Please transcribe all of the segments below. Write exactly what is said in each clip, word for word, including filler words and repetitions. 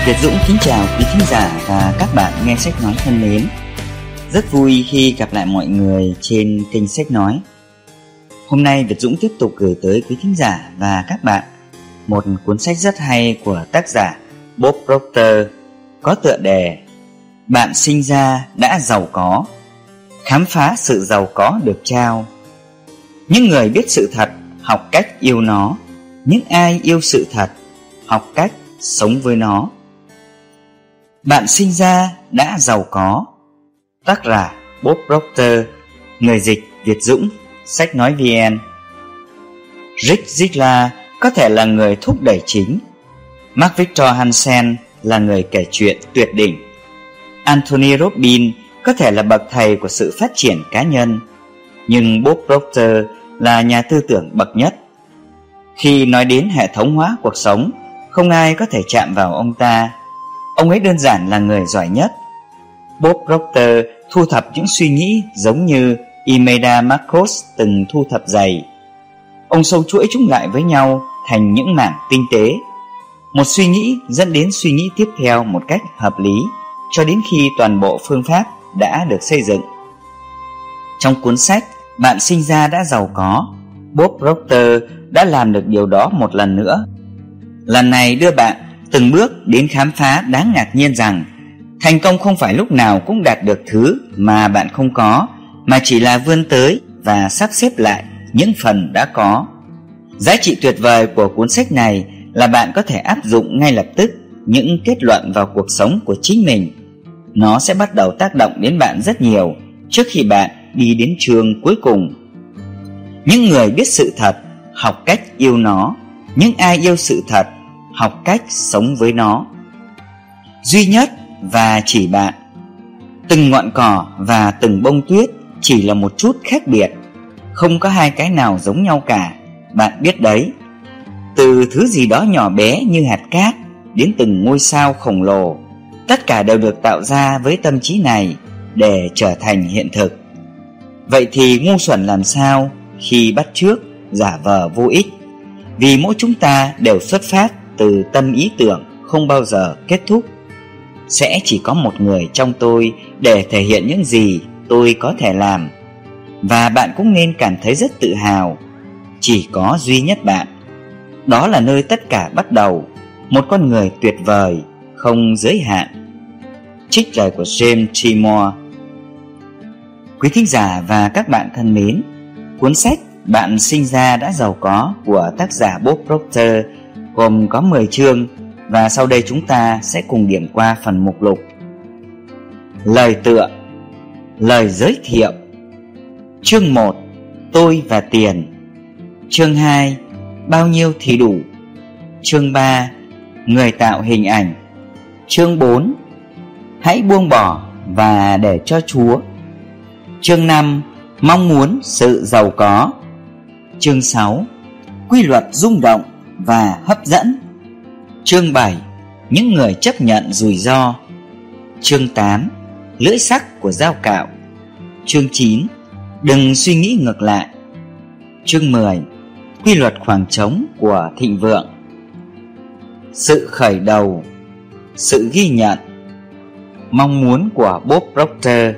Việt Dũng kính chào quý thính giả và các bạn nghe sách nói thân mến. Rất vui khi gặp lại mọi người trên kênh sách nói. Hôm nay Việt Dũng tiếp tục gửi tới quý thính giả và các bạn một cuốn sách rất hay của tác giả Bob Proctor có tựa đề Bạn sinh ra đã giàu có, khám phá sự giàu có được trao. Những người biết sự thật học cách yêu nó, những ai yêu sự thật học cách sống với nó. Bạn sinh ra đã giàu có. Tác giả Bob Proctor, người dịch Việt Dũng, sách nói vn. Rick Ziglar có thể là người thúc đẩy chính, Mark Victor Hansen là người kể chuyện tuyệt đỉnh, Anthony Robbins có thể là bậc thầy của sự phát triển cá nhân, nhưng Bob Proctor là nhà tư tưởng bậc nhất. Khi nói đến hệ thống hóa cuộc sống, không ai có thể chạm vào ông ta. Ông ấy đơn giản là người giỏi nhất. Bob Proctor thu thập những suy nghĩ giống như Imelda Marcos từng thu thập giày. Ông sâu chuỗi chúng lại với nhau thành những mảng tinh tế. Một suy nghĩ dẫn đến suy nghĩ tiếp theo một cách hợp lý, cho đến khi toàn bộ phương pháp đã được xây dựng. Trong cuốn sách Bạn sinh ra đã giàu có, Bob Proctor đã làm được điều đó một lần nữa. Lần này đưa bạn từng bước đến khám phá đáng ngạc nhiên rằng thành công không phải lúc nào cũng đạt được thứ mà bạn không có, mà chỉ là vươn tới và sắp xếp lại những phần đã có. Giá trị tuyệt vời của cuốn sách này là bạn có thể áp dụng ngay lập tức những kết luận vào cuộc sống của chính mình. Nó sẽ bắt đầu tác động đến bạn rất nhiều trước khi bạn đi đến chương cuối cùng. Những người biết sự thật học cách yêu nó, những ai yêu sự thật học cách sống với nó. Duy nhất và chỉ bạn. Từng ngọn cỏ và từng bông tuyết chỉ là một chút khác biệt, không có hai cái nào giống nhau cả, bạn biết đấy. Từ thứ gì đó nhỏ bé như hạt cát đến từng ngôi sao khổng lồ, tất cả đều được tạo ra với tâm trí này để trở thành hiện thực. Vậy thì ngu xuẩn làm sao khi bắt chước giả vờ vô ích? Vì mỗi chúng ta đều xuất phát từ tâm ý tưởng không bao giờ kết thúc. Sẽ chỉ có một người trong tôi để thể hiện những gì tôi có thể làm. Và bạn cũng nên cảm thấy rất tự hào. Chỉ có duy nhất bạn. Đó là nơi tất cả bắt đầu. Một con người tuyệt vời, không giới hạn. Trích lời của James T. Moore. Quý thính giả và các bạn thân mến, cuốn sách Bạn sinh ra đã giàu có của tác giả Bob Proctor gồm có mười chương, và sau đây chúng ta sẽ cùng điểm qua phần mục lục. Lời tựa. Lời giới thiệu. Chương một. Tôi và tiền. Chương hai. Bao nhiêu thì đủ. Chương ba. Người tạo hình ảnh. Chương bốn. Hãy buông bỏ và để cho Chúa. Chương năm. Mong muốn sự giàu có. Chương sáu. Quy luật rung động và hấp dẫn. Chương bảy. Những người chấp nhận rủi ro. Chương tám. Lưỡi sắc của dao cạo. Chương chín. Đừng suy nghĩ ngược lại. Chương mười. Quy luật khoảng trống của thịnh vượng. Sự khởi đầu. Sự ghi nhận. Mong muốn của Bob Proctor.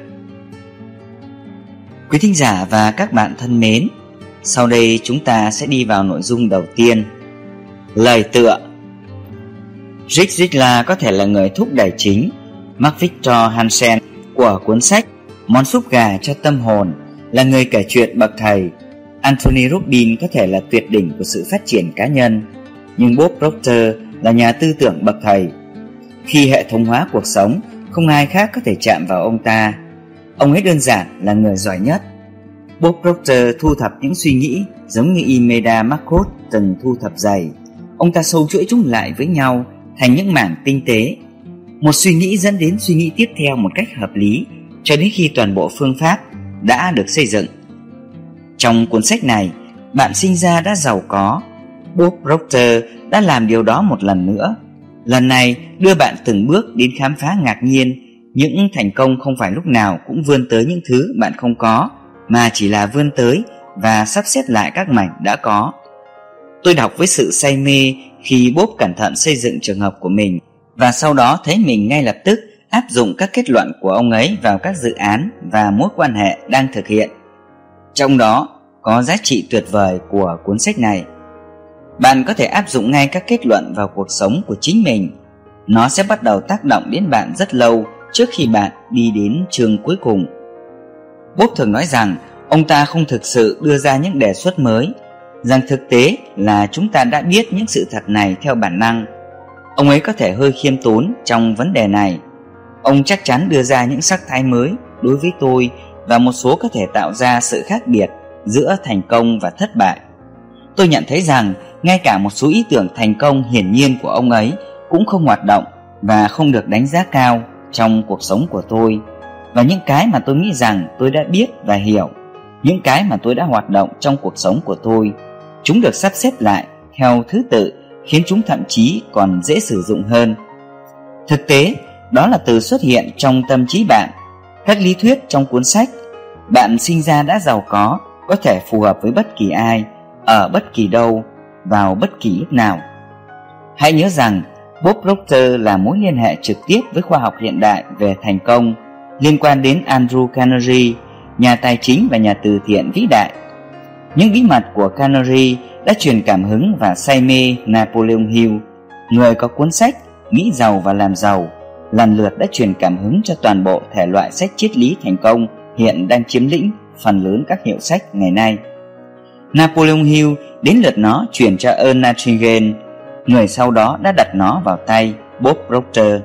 Quý thính giả và các bạn thân mến, sau đây chúng ta sẽ đi vào nội dung đầu tiên. Lời tựa. Rick Ziglar có thể là người thúc đẩy chính, Mark Victor Hansen của cuốn sách Món súp gà cho tâm hồn là người kể chuyện bậc thầy, Anthony Robbins có thể là tuyệt đỉnh của sự phát triển cá nhân, nhưng Bob Proctor là nhà tư tưởng bậc thầy. Khi hệ thống hóa cuộc sống, không ai khác có thể chạm vào ông ta. Ông ấy đơn giản là người giỏi nhất. Bob Proctor thu thập những suy nghĩ giống như Imelda Marcos từng thu thập giày. Ông ta sâu chuỗi chúng lại với nhau thành những mảng tinh tế. Một suy nghĩ dẫn đến suy nghĩ tiếp theo một cách hợp lý, cho đến khi toàn bộ phương pháp đã được xây dựng. Trong cuốn sách này, Bạn sinh ra đã giàu có, Bob Proctor đã làm điều đó một lần nữa. Lần này đưa bạn từng bước đến khám phá ngạc nhiên. Những thành công không phải lúc nào cũng vươn tới những thứ bạn không có, mà chỉ là vươn tới và sắp xếp lại các mảnh đã có. Tôi đọc với sự say mê khi Bob cẩn thận xây dựng trường hợp của mình và sau đó thấy mình ngay lập tức áp dụng các kết luận của ông ấy vào các dự án và mối quan hệ đang thực hiện. Trong đó có giá trị tuyệt vời của cuốn sách này. Bạn có thể áp dụng ngay các kết luận vào cuộc sống của chính mình. Nó sẽ bắt đầu tác động đến bạn rất lâu trước khi bạn đi đến chương cuối cùng. Bob thường nói rằng ông ta không thực sự đưa ra những đề xuất mới, rằng thực tế là chúng ta đã biết những sự thật này theo bản năng. Ông ấy có thể hơi khiêm tốn trong vấn đề này. Ông chắc chắn đưa ra những sắc thái mới đối với tôi, và một số có thể tạo ra sự khác biệt giữa thành công và thất bại. Tôi nhận thấy rằng ngay cả một số ý tưởng thành công hiển nhiên của ông ấy cũng không hoạt động và không được đánh giá cao trong cuộc sống của tôi. Và những cái mà tôi nghĩ rằng tôi đã biết và hiểu, những cái mà tôi đã hoạt động trong cuộc sống của tôi, chúng được sắp xếp lại theo thứ tự, khiến chúng thậm chí còn dễ sử dụng hơn. Thực tế, đó là từ xuất hiện trong tâm trí bạn. Các lý thuyết trong cuốn sách "Bạn sinh ra đã giàu có" có thể phù hợp với bất kỳ ai, ở bất kỳ đâu, vào bất kỳ lúc nào. Hãy nhớ rằng Bob Proctor là mối liên hệ trực tiếp với khoa học hiện đại về thành công, liên quan đến Andrew Carnegie, nhà tài chính và nhà từ thiện vĩ đại. Những bí mật của Carnegie đã truyền cảm hứng và say mê Napoleon Hill, người có cuốn sách Nghĩ giàu và làm giàu, lần lượt đã truyền cảm hứng cho toàn bộ thể loại sách triết lý thành công hiện đang chiếm lĩnh phần lớn các hiệu sách ngày nay. Napoleon Hill đến lượt nó truyền cho Earl Nightingale, người sau đó đã đặt nó vào tay Bob Proctor.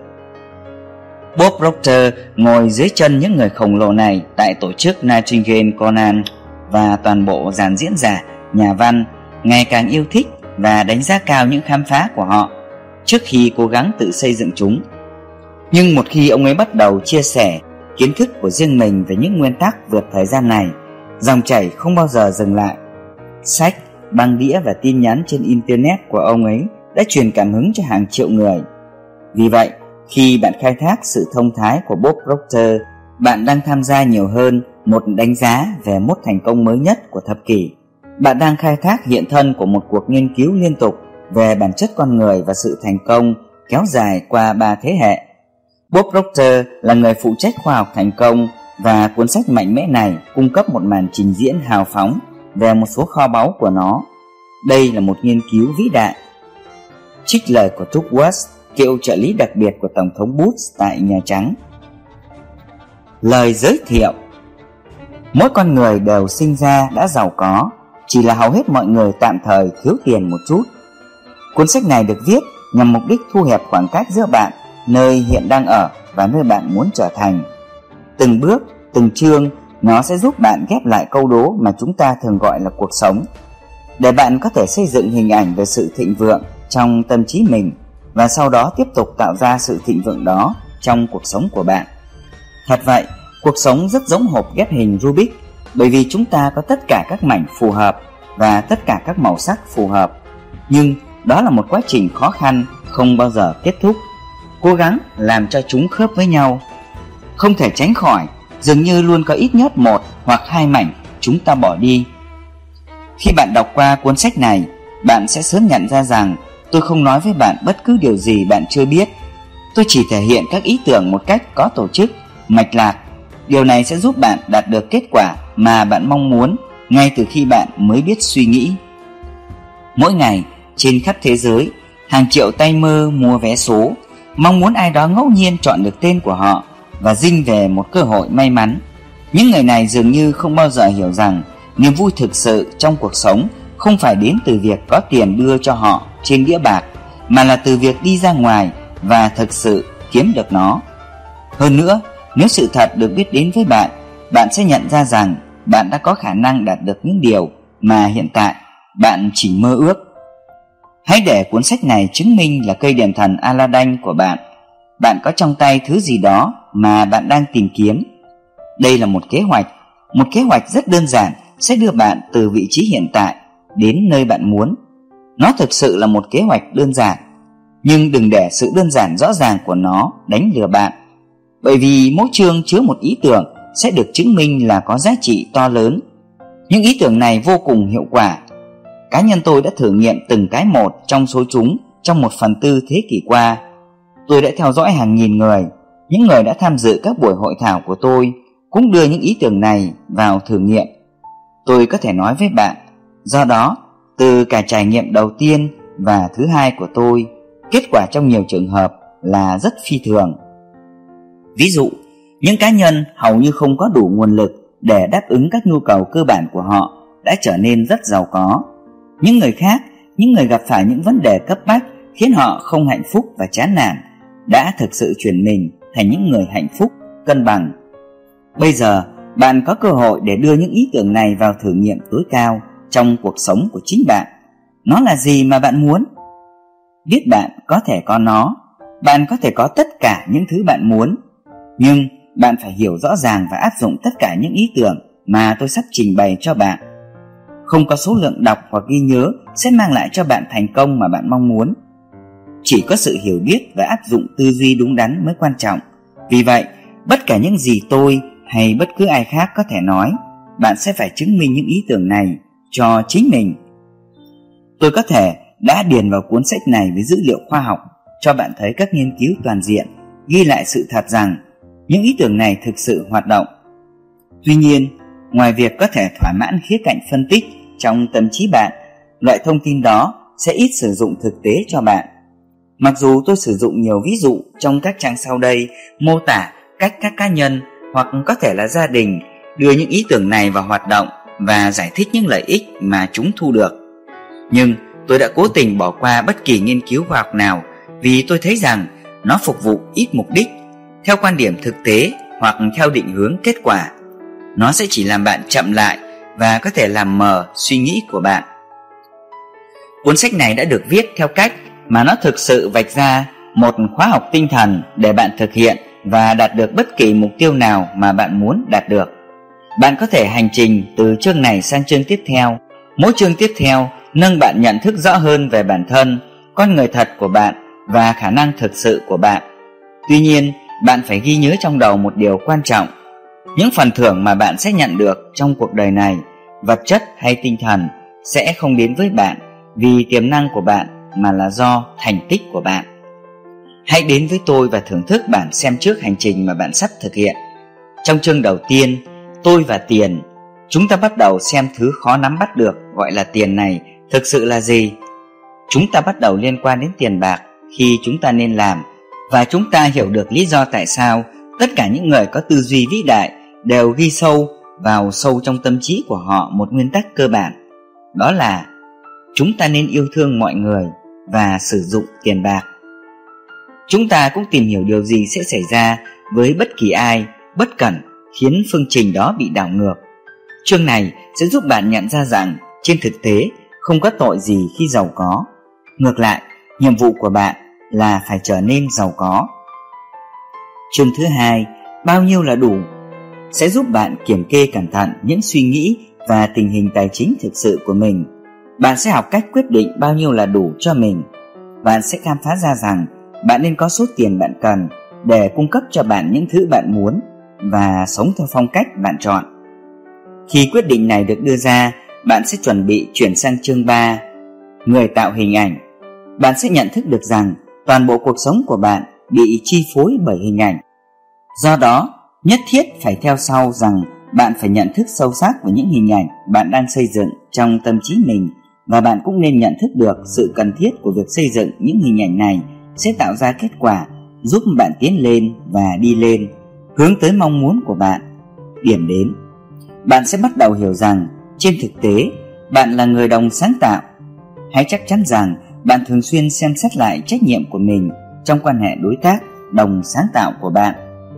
Bob Proctor ngồi dưới chân những người khổng lồ này tại tổ chức Nightingale Conan, và toàn bộ dàn diễn giả, nhà văn ngày càng yêu thích và đánh giá cao những khám phá của họ trước khi cố gắng tự xây dựng chúng. Nhưng một khi ông ấy bắt đầu chia sẻ kiến thức của riêng mình về những nguyên tắc vượt thời gian này, dòng chảy không bao giờ dừng lại. Sách, băng đĩa và tin nhắn trên Internet của ông ấy đã truyền cảm hứng cho hàng triệu người. Vì vậy, khi bạn khai thác sự thông thái của Bob Proctor, bạn đang tham gia nhiều hơn một đánh giá về mốt thành công mới nhất của thập kỷ. Bạn đang khai thác hiện thân của một cuộc nghiên cứu liên tục về bản chất con người và sự thành công kéo dài qua ba thế hệ. Bob Proctor là người phụ trách khoa học thành công, và cuốn sách mạnh mẽ này cung cấp một màn trình diễn hào phóng về một số kho báu của nó. Đây là một nghiên cứu vĩ đại. Trích lời của Tugwas, cựu trợ lý đặc biệt của Tổng thống Bush tại Nhà Trắng. Lời giới thiệu: mỗi con người đều sinh ra đã giàu có, chỉ là hầu hết mọi người tạm thời thiếu tiền một chút. Cuốn sách này được viết nhằm mục đích thu hẹp khoảng cách giữa bạn, nơi hiện đang ở, và nơi bạn muốn trở thành. Từng bước, từng chương, nó sẽ giúp bạn ghép lại câu đố mà chúng ta thường gọi là cuộc sống, để bạn có thể xây dựng hình ảnh về sự thịnh vượng trong tâm trí mình, và sau đó tiếp tục tạo ra sự thịnh vượng đó trong cuộc sống của bạn. Thật vậy, cuộc sống rất giống hộp ghép hình Rubik, bởi vì chúng ta có tất cả các mảnh phù hợp và tất cả các màu sắc phù hợp. Nhưng đó là một quá trình khó khăn, không bao giờ kết thúc. Cố gắng làm cho chúng khớp với nhau. Không thể tránh khỏi, dường như luôn có ít nhất một hoặc hai mảnh chúng ta bỏ đi. Khi bạn đọc qua cuốn sách này, bạn sẽ sớm nhận ra rằng tôi không nói với bạn bất cứ điều gì bạn chưa biết. Tôi chỉ thể hiện các ý tưởng một cách có tổ chức, mạch lạc. Điều này sẽ giúp bạn đạt được kết quả mà bạn mong muốn ngay từ khi bạn mới biết suy nghĩ. Mỗi ngày, trên khắp thế giới, hàng triệu tay mơ mua vé số, mong muốn ai đó ngẫu nhiên chọn được tên của họ và dinh về một cơ hội may mắn. Những người này dường như không bao giờ hiểu rằng niềm vui thực sự trong cuộc sống không phải đến từ việc có tiền đưa cho họ trên đĩa bạc, mà là từ việc đi ra ngoài và thực sự kiếm được nó. Hơn nữa, nếu sự thật được biết đến với bạn, bạn sẽ nhận ra rằng bạn đã có khả năng đạt được những điều mà hiện tại bạn chỉ mơ ước. Hãy để cuốn sách này chứng minh là cây đèn thần Aladdin của bạn. Bạn có trong tay thứ gì đó mà bạn đang tìm kiếm. Đây là một kế hoạch, một kế hoạch rất đơn giản sẽ đưa bạn từ vị trí hiện tại đến nơi bạn muốn. Nó thực sự là một kế hoạch đơn giản, nhưng đừng để sự đơn giản rõ ràng của nó đánh lừa bạn. Bởi vì mỗi chương chứa một ý tưởng sẽ được chứng minh là có giá trị to lớn. Những ý tưởng này vô cùng hiệu quả. Cá nhân tôi đã thử nghiệm từng cái một trong số chúng trong một phần tư thế kỷ qua. Tôi đã theo dõi hàng nghìn người. Những người đã tham dự các buổi hội thảo của tôi cũng đưa những ý tưởng này vào thử nghiệm. Tôi có thể nói với bạn, do đó, từ cả trải nghiệm đầu tiên và thứ hai của tôi, kết quả trong nhiều trường hợp là rất phi thường. Ví dụ, những cá nhân hầu như không có đủ nguồn lực để đáp ứng các nhu cầu cơ bản của họ đã trở nên rất giàu có. Những người khác, những người gặp phải những vấn đề cấp bách khiến họ không hạnh phúc và chán nản, đã thực sự chuyển mình thành những người hạnh phúc, cân bằng. Bây giờ, bạn có cơ hội để đưa những ý tưởng này vào thử nghiệm tối cao trong cuộc sống của chính bạn. Nó là gì mà bạn muốn? Biết bạn có thể có nó, bạn có thể có tất cả những thứ bạn muốn, nhưng bạn phải hiểu rõ ràng và áp dụng tất cả những ý tưởng mà tôi sắp trình bày cho bạn. Không có số lượng đọc hoặc ghi nhớ sẽ mang lại cho bạn thành công mà bạn mong muốn. Chỉ có sự hiểu biết và áp dụng tư duy đúng đắn mới quan trọng. Vì vậy, bất kể những gì tôi hay bất cứ ai khác có thể nói, bạn sẽ phải chứng minh những ý tưởng này cho chính mình. Tôi có thể đã điền vào cuốn sách này với dữ liệu khoa học, cho bạn thấy các nghiên cứu toàn diện ghi lại sự thật rằng những ý tưởng này thực sự hoạt động. Tuy nhiên, ngoài việc có thể thỏa mãn khía cạnh phân tích trong tâm trí bạn, loại thông tin đó sẽ ít sử dụng thực tế cho bạn. Mặc dù tôi sử dụng nhiều ví dụ trong các trang sau đây mô tả cách các cá nhân hoặc có thể là gia đình đưa những ý tưởng này vào hoạt động và giải thích những lợi ích mà chúng thu được, nhưng tôi đã cố tình bỏ qua bất kỳ nghiên cứu khoa học nào vì tôi thấy rằng nó phục vụ ít mục đích, theo quan điểm thực tế hoặc theo định hướng kết quả. Nó sẽ chỉ làm bạn chậm lại và có thể làm mờ suy nghĩ của bạn. Cuốn sách này đã được viết theo cách mà nó thực sự vạch ra một khóa học tinh thần để bạn thực hiện và đạt được bất kỳ mục tiêu nào mà bạn muốn đạt được. Bạn có thể hành trình từ chương này sang chương tiếp theo. Mỗi chương tiếp theo nâng bạn nhận thức rõ hơn về bản thân, con người thật của bạn và khả năng thực sự của bạn. Tuy nhiên, bạn phải ghi nhớ trong đầu một điều quan trọng. Những phần thưởng mà bạn sẽ nhận được trong cuộc đời này, vật chất hay tinh thần, sẽ không đến với bạn vì tiềm năng của bạn mà là do thành tích của bạn. Hãy đến với tôi và thưởng thức bản xem trước hành trình mà bạn sắp thực hiện. Trong chương đầu tiên, Tôi và tiền, chúng ta bắt đầu xem thứ khó nắm bắt được gọi là tiền này thực sự là gì. Chúng ta bắt đầu liên quan đến tiền bạc khi chúng ta nên làm, và chúng ta hiểu được lý do tại sao tất cả những người có tư duy vĩ đại đều ghi sâu vào sâu trong tâm trí của họ một nguyên tắc cơ bản. Đó là chúng ta nên yêu thương mọi người và sử dụng tiền bạc. Chúng ta cũng tìm hiểu điều gì sẽ xảy ra với bất kỳ ai bất cẩn khiến phương trình đó bị đảo ngược. Chương này sẽ giúp bạn nhận ra rằng trên thực tế không có tội gì khi giàu có. Ngược lại, nhiệm vụ của bạn là phải trở nên giàu có. Chương thứ hai, bao nhiêu là đủ, sẽ giúp bạn kiểm kê cẩn thận những suy nghĩ và tình hình tài chính thực sự của mình. Bạn sẽ học cách quyết định bao nhiêu là đủ cho mình. Bạn sẽ khám phá ra rằng bạn nên có số tiền bạn cần để cung cấp cho bạn những thứ bạn muốn và sống theo phong cách bạn chọn. Khi quyết định này được đưa ra, bạn sẽ chuẩn bị chuyển sang chương ba, người tạo hình ảnh. Bạn sẽ nhận thức được rằng toàn bộ cuộc sống của bạn bị chi phối bởi hình ảnh. Do đó, nhất thiết phải theo sau rằng bạn phải nhận thức sâu sắc về những hình ảnh bạn đang xây dựng trong tâm trí mình, và bạn cũng nên nhận thức được sự cần thiết của việc xây dựng những hình ảnh này sẽ tạo ra kết quả giúp bạn tiến lên và đi lên, hướng tới mong muốn của bạn, điểm đến. Bạn sẽ bắt đầu hiểu rằng trên thực tế bạn là người đồng sáng tạo. Hãy chắc chắn rằng bạn thường xuyên xem xét lại trách nhiệm của mình trong quan hệ đối tác đồng sáng tạo của bạn.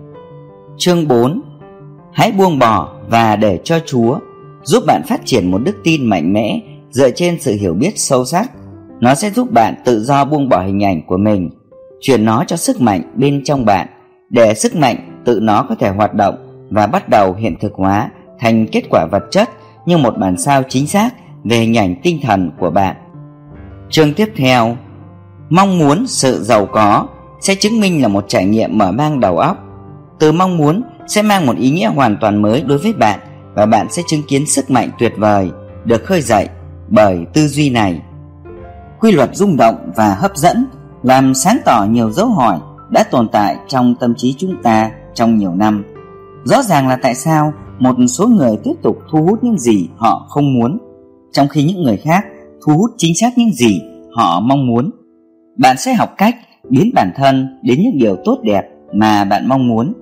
Chương bốn, hãy buông bỏ và để cho Chúa, giúp bạn phát triển một đức tin mạnh mẽ dựa trên sự hiểu biết sâu sắc. Nó sẽ giúp bạn tự do buông bỏ hình ảnh của mình, chuyển nó cho sức mạnh bên trong bạn, để sức mạnh tự nó có thể hoạt động và bắt đầu hiện thực hóa thành kết quả vật chất như một bản sao chính xác về hình ảnh tinh thần của bạn. Chương tiếp theo, mong muốn sự giàu có sẽ chứng minh là một trải nghiệm mở mang đầu óc. Từ mong muốn sẽ mang một ý nghĩa hoàn toàn mới đối với bạn, và bạn sẽ chứng kiến sức mạnh tuyệt vời được khơi dậy bởi tư duy này. Quy luật rung động và hấp dẫn làm sáng tỏ nhiều dấu hỏi đã tồn tại trong tâm trí chúng ta trong nhiều năm. Rõ ràng là tại sao một số người tiếp tục thu hút những gì họ không muốn, trong khi những người khác thu hút chính xác những gì họ mong muốn. Bạn sẽ học cách biến bản thân đến những điều tốt đẹp mà bạn mong muốn.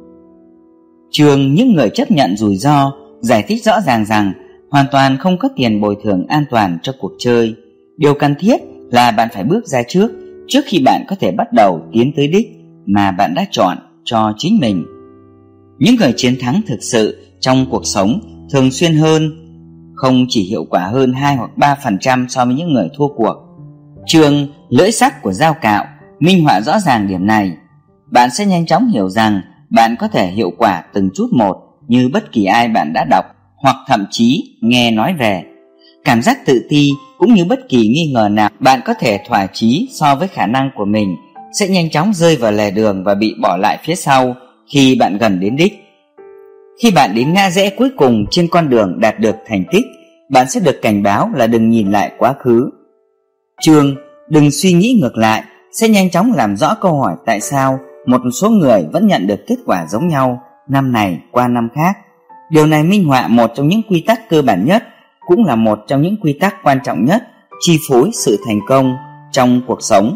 Trường Những người chấp nhận rủi ro giải thích rõ ràng rằng hoàn toàn không có tiền bồi thường an toàn cho cuộc chơi. Điều cần thiết là bạn phải bước ra trước, trước khi bạn có thể bắt đầu tiến tới đích mà bạn đã chọn cho chính mình. Những người chiến thắng thực sự trong cuộc sống thường xuyên hơn, không chỉ hiệu quả hơn hai hoặc ba phần trăm so với những người thua cuộc. Trường Lưỡi Sắc của Dao Cạo minh họa rõ ràng điểm này. Bạn sẽ nhanh chóng hiểu rằng bạn có thể hiệu quả từng chút một như bất kỳ ai bạn đã đọc hoặc thậm chí nghe nói về. Cảm giác tự ti cũng như bất kỳ nghi ngờ nào bạn có thể thỏa chí so với khả năng của mình sẽ nhanh chóng rơi vào lề đường và bị bỏ lại phía sau khi bạn gần đến đích. Khi bạn đến ngã rẽ cuối cùng trên con đường đạt được thành tích, bạn sẽ được cảnh báo là đừng nhìn lại quá khứ. Chương Đừng suy nghĩ ngược lại sẽ nhanh chóng làm rõ câu hỏi tại sao một số người vẫn nhận được kết quả giống nhau năm này qua năm khác. Điều này minh họa một trong những quy tắc cơ bản nhất, cũng là một trong những quy tắc quan trọng nhất chi phối sự thành công trong cuộc sống.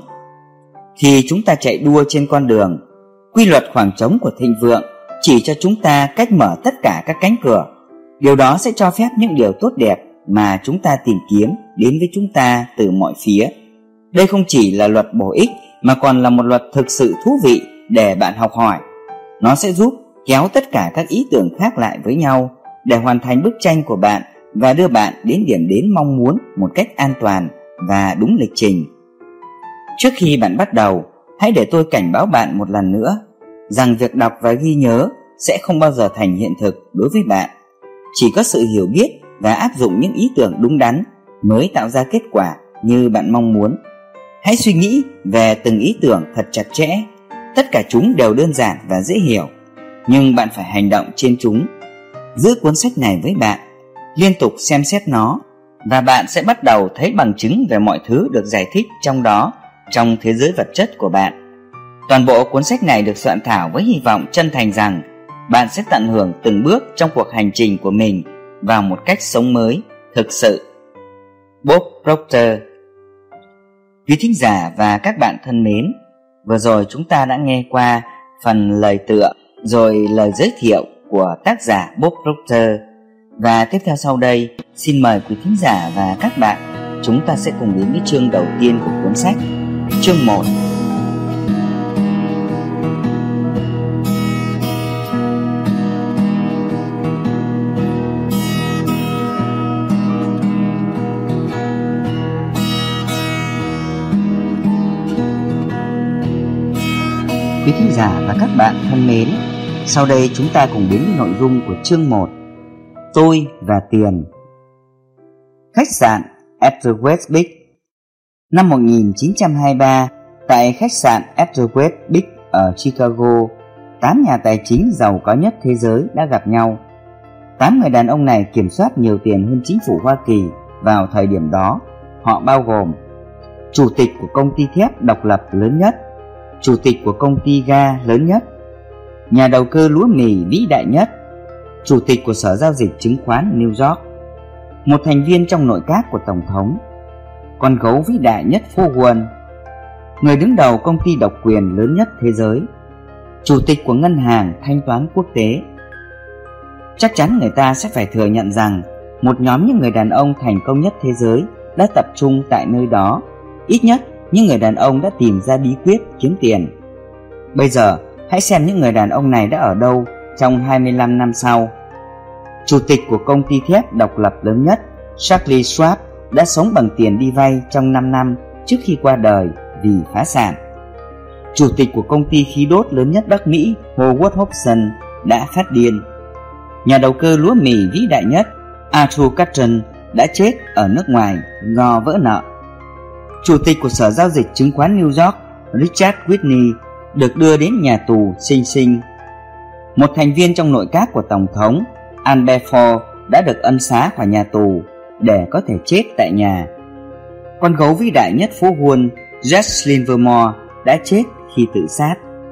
Khi chúng ta chạy đua trên con đường, quy luật khoảng trống của thịnh vượng chỉ cho chúng ta cách mở tất cả các cánh cửa. Điều đó sẽ cho phép những điều tốt đẹp mà chúng ta tìm kiếm đến với chúng ta từ mọi phía. Đây không chỉ là luật bổ ích mà còn là một luật thực sự thú vị để bạn học hỏi. Nó sẽ giúp kéo tất cả các ý tưởng khác lại với nhau để hoàn thành bức tranh của bạn và đưa bạn đến điểm đến mong muốn một cách an toàn và đúng lịch trình. Trước khi bạn bắt đầu, hãy để tôi cảnh báo bạn một lần nữa rằng việc đọc và ghi nhớ sẽ không bao giờ thành hiện thực đối với bạn. Chỉ có sự hiểu biết và áp dụng những ý tưởng đúng đắn mới tạo ra kết quả như bạn mong muốn. Hãy suy nghĩ về từng ý tưởng thật chặt chẽ. Tất cả chúng đều đơn giản và dễ hiểu, nhưng bạn phải hành động trên chúng. Giữ cuốn sách này với bạn, liên tục xem xét nó, và bạn sẽ bắt đầu thấy bằng chứng về mọi thứ được giải thích trong đó, trong thế giới vật chất của bạn. Toàn bộ cuốn sách này được soạn thảo với hy vọng chân thành rằng bạn sẽ tận hưởng từng bước trong cuộc hành trình của mình vào một cách sống mới, thực sự. Bob Proctor. Quý thính giả và các bạn thân mến, vừa rồi chúng ta đã nghe qua phần lời tựa rồi lời giới thiệu của tác giả Bob Proctor. Và tiếp theo sau đây, xin mời quý thính giả và các bạn, chúng ta sẽ cùng đến với chương đầu tiên của cuốn sách. Chương một. Quý thính giả và các bạn thân mến, sau đây chúng ta cùng đến với nội dung của chương một. Tôi và tiền. Khách sạn Etherwaite Beach. Năm một nghìn chín trăm hai mươi ba, tại khách sạn Etherwaite Beach ở Chicago, tám nhà tài chính giàu có nhất thế giới đã gặp nhau. Tám người đàn ông này kiểm soát nhiều tiền hơn chính phủ Hoa Kỳ vào thời điểm đó. Họ bao gồm chủ tịch của công ty thép độc lập lớn nhất, chủ tịch của công ty ga lớn nhất, nhà đầu cơ lúa mì vĩ đại nhất, chủ tịch của sở giao dịch chứng khoán New York, một thành viên trong nội các của tổng thống, con gấu vĩ đại nhất phố Wall, người đứng đầu công ty độc quyền lớn nhất thế giới, chủ tịch của ngân hàng thanh toán quốc tế. Chắc chắn người ta sẽ phải thừa nhận rằng một nhóm những người đàn ông thành công nhất thế giới đã tập trung tại nơi đó. Ít nhất những người đàn ông đã tìm ra bí quyết kiếm tiền. Bây giờ hãy xem những người đàn ông này đã ở đâu trong hai mươi lăm năm sau. Chủ tịch của công ty thép độc lập lớn nhất Charlie Schwab đã sống bằng tiền đi vay trong năm năm trước khi qua đời vì phá sản. Chủ tịch của công ty khí đốt lớn nhất Bắc Mỹ Howard Hobson đã phát điên. Nhà đầu cơ lúa mì vĩ đại nhất Arthur Cutten đã chết ở nước ngoài do vỡ nợ. Chủ tịch của sở giao dịch chứng khoán New York Richard Whitney được đưa đến nhà tù Sing Sing. Một thành viên trong nội các của tổng thống Al Belfort đã được ân xá khỏi nhà tù để có thể chết tại nhà. Con gấu vĩ đại nhất phố Wall Jesse Livermore đã chết khi tự sát.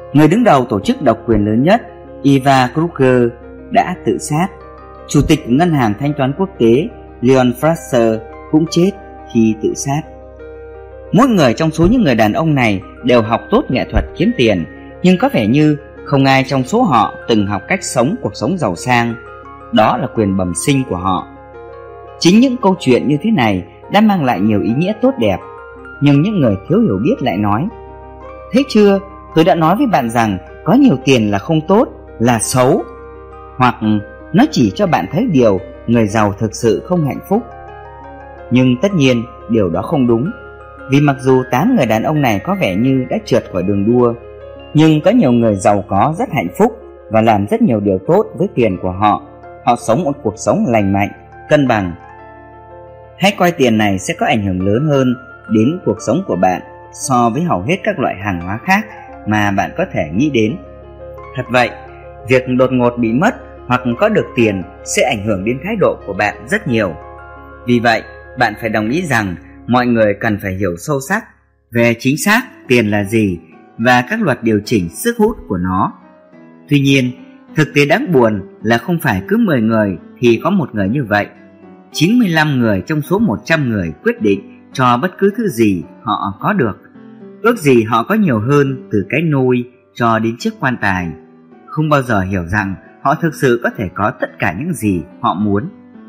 Người đứng đầu tổ chức độc quyền lớn nhất, Ivan Kruger, đã tự sát. Chủ tịch của Ngân hàng Thanh toán Quốc tế, Leon Fraser, cũng chết khi tự sát. Mỗi người trong số những người đàn ông này đều học tốt nghệ thuật kiếm tiền, nhưng có vẻ như không ai trong số họ từng học cách sống cuộc sống giàu sang. Đó là quyền bẩm sinh của họ. Chính những câu chuyện như thế này đã mang lại nhiều ý nghĩa tốt đẹp, nhưng những người thiếu hiểu biết lại nói: "Thấy chưa, tôi đã nói với bạn rằng có nhiều tiền là không tốt, là xấu." Hoặc nó chỉ cho bạn thấy điều người giàu thực sự không hạnh phúc. Nhưng tất nhiên điều đó không đúng, vì mặc dù tám người đàn ông này có vẻ như đã trượt khỏi đường đua, nhưng có nhiều người giàu có rất hạnh phúc và làm rất nhiều điều tốt với tiền của họ. Họ sống một cuộc sống lành mạnh, cân bằng. Hãy coi tiền này sẽ có ảnh hưởng lớn hơn đến cuộc sống của bạn so với hầu hết các loại hàng hóa khác mà bạn có thể nghĩ đến. Thật vậy, việc đột ngột bị mất hoặc có được tiền sẽ ảnh hưởng đến thái độ của bạn rất nhiều. Vì vậy, bạn phải đồng ý rằng mọi người cần phải hiểu sâu sắc về chính xác tiền là gì và các luật điều chỉnh sức hút của nó. Tuy nhiên, thực tế đáng buồn là không phải cứ mười người thì có một người như vậy. chín mươi lăm người trong số một trăm người quyết định cho bất cứ thứ gì họ có được. Ước gì họ có nhiều hơn, từ cái nôi cho đến chiếc quan tài. Không bao giờ hiểu rằng họ thực sự có thể có tất cả những gì họ muốn.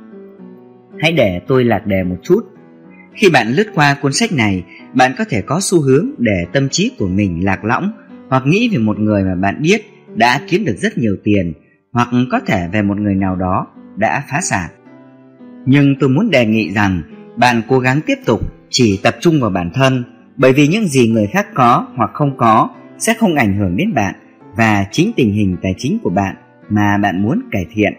Hãy để tôi lạc đề một chút. Khi bạn lướt qua cuốn sách này, bạn có thể có xu hướng để tâm trí của mình lạc lõng, hoặc nghĩ về một người mà bạn biết đã kiếm được rất nhiều tiền, hoặc có thể về một người nào đó đã phá sản. Nhưng tôi muốn đề nghị rằng bạn cố gắng tiếp tục chỉ tập trung vào bản thân, bởi vì những gì người khác có hoặc không có sẽ không ảnh hưởng đến bạn và chính tình hình tài chính của bạn mà bạn muốn cải thiện.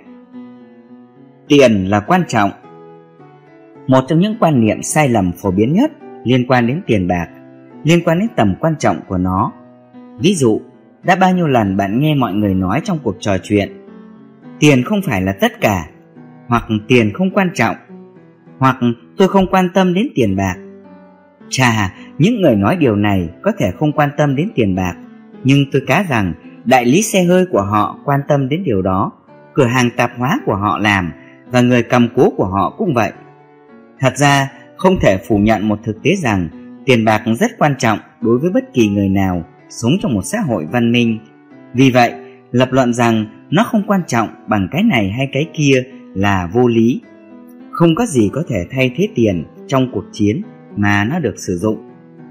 Tiền là quan trọng. Một trong những quan niệm sai lầm phổ biến nhất liên quan đến tiền bạc, liên quan đến tầm quan trọng của nó. Ví dụ, đã bao nhiêu lần bạn nghe mọi người nói trong cuộc trò chuyện: tiền không phải là tất cả, hoặc tiền không quan trọng, hoặc tôi không quan tâm đến tiền bạc. Chà, những người nói điều này có thể không quan tâm đến tiền bạc, nhưng tôi cá rằng đại lý xe hơi của họ quan tâm đến điều đó, cửa hàng tạp hóa của họ làm, và người cầm cố của họ cũng vậy. Thật ra, không thể phủ nhận một thực tế rằng tiền bạc rất quan trọng đối với bất kỳ người nào sống trong một xã hội văn minh. Vì vậy, lập luận rằng nó không quan trọng bằng cái này hay cái kia là vô lý. Không có gì có thể thay thế tiền trong cuộc chiến mà nó được sử dụng.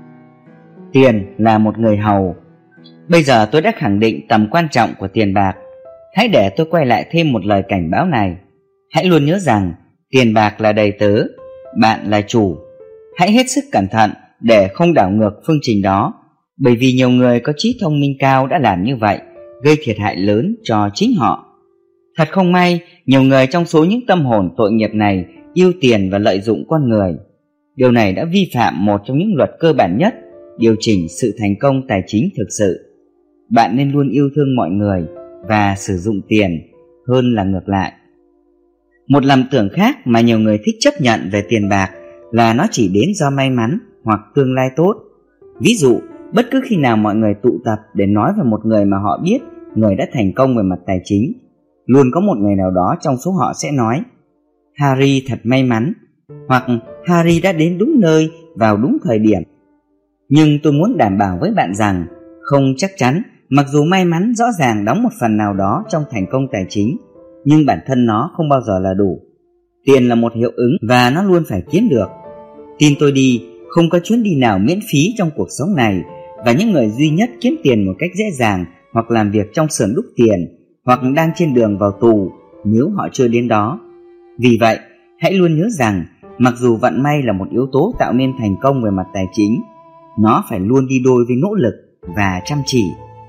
Tiền là một người hầu. Bây giờ tôi đã khẳng định tầm quan trọng của tiền bạc. Hãy để tôi quay lại thêm một lời cảnh báo này. Hãy luôn nhớ rằng tiền bạc là đầy tớ, bạn là chủ. Hãy hết sức cẩn thận để không đảo ngược phương trình đó, bởi vì nhiều người có trí thông minh cao đã làm như vậy, gây thiệt hại lớn cho chính họ. Thật không may, nhiều người trong số những tâm hồn tội nghiệp này yêu tiền và lợi dụng con người. Điều này đã vi phạm một trong những luật cơ bản nhất, điều chỉnh sự thành công tài chính thực sự. Bạn nên luôn yêu thương mọi người và sử dụng tiền hơn là ngược lại. Một lầm tưởng khác mà nhiều người thích chấp nhận về tiền bạc là nó chỉ đến do may mắn hoặc tương lai tốt. Ví dụ, bất cứ khi nào mọi người tụ tập để nói về một người mà họ biết người đã thành công về mặt tài chính, luôn có một người nào đó trong số họ sẽ nói: Harry thật may mắn, hoặc Harry đã đến đúng nơi vào đúng thời điểm. Nhưng tôi muốn đảm bảo với bạn rằng không chắc chắn, mặc dù may mắn rõ ràng đóng một phần nào đó trong thành công tài chính, nhưng bản thân nó không bao giờ là đủ. Tiền là một hiệu ứng và nó luôn phải kiếm được. Tin tôi đi, không có chuyến đi nào miễn phí trong cuộc sống này, và những người duy nhất kiếm tiền một cách dễ dàng hoặc làm việc trong xưởng đúc tiền, hoặc đang trên đường vào tù nếu họ chưa đến đó. Vì vậy, hãy luôn nhớ rằng mặc dù vận may là một yếu tố tạo nên thành công về mặt tài chính, nó phải luôn đi đôi với nỗ lực và chăm chỉ.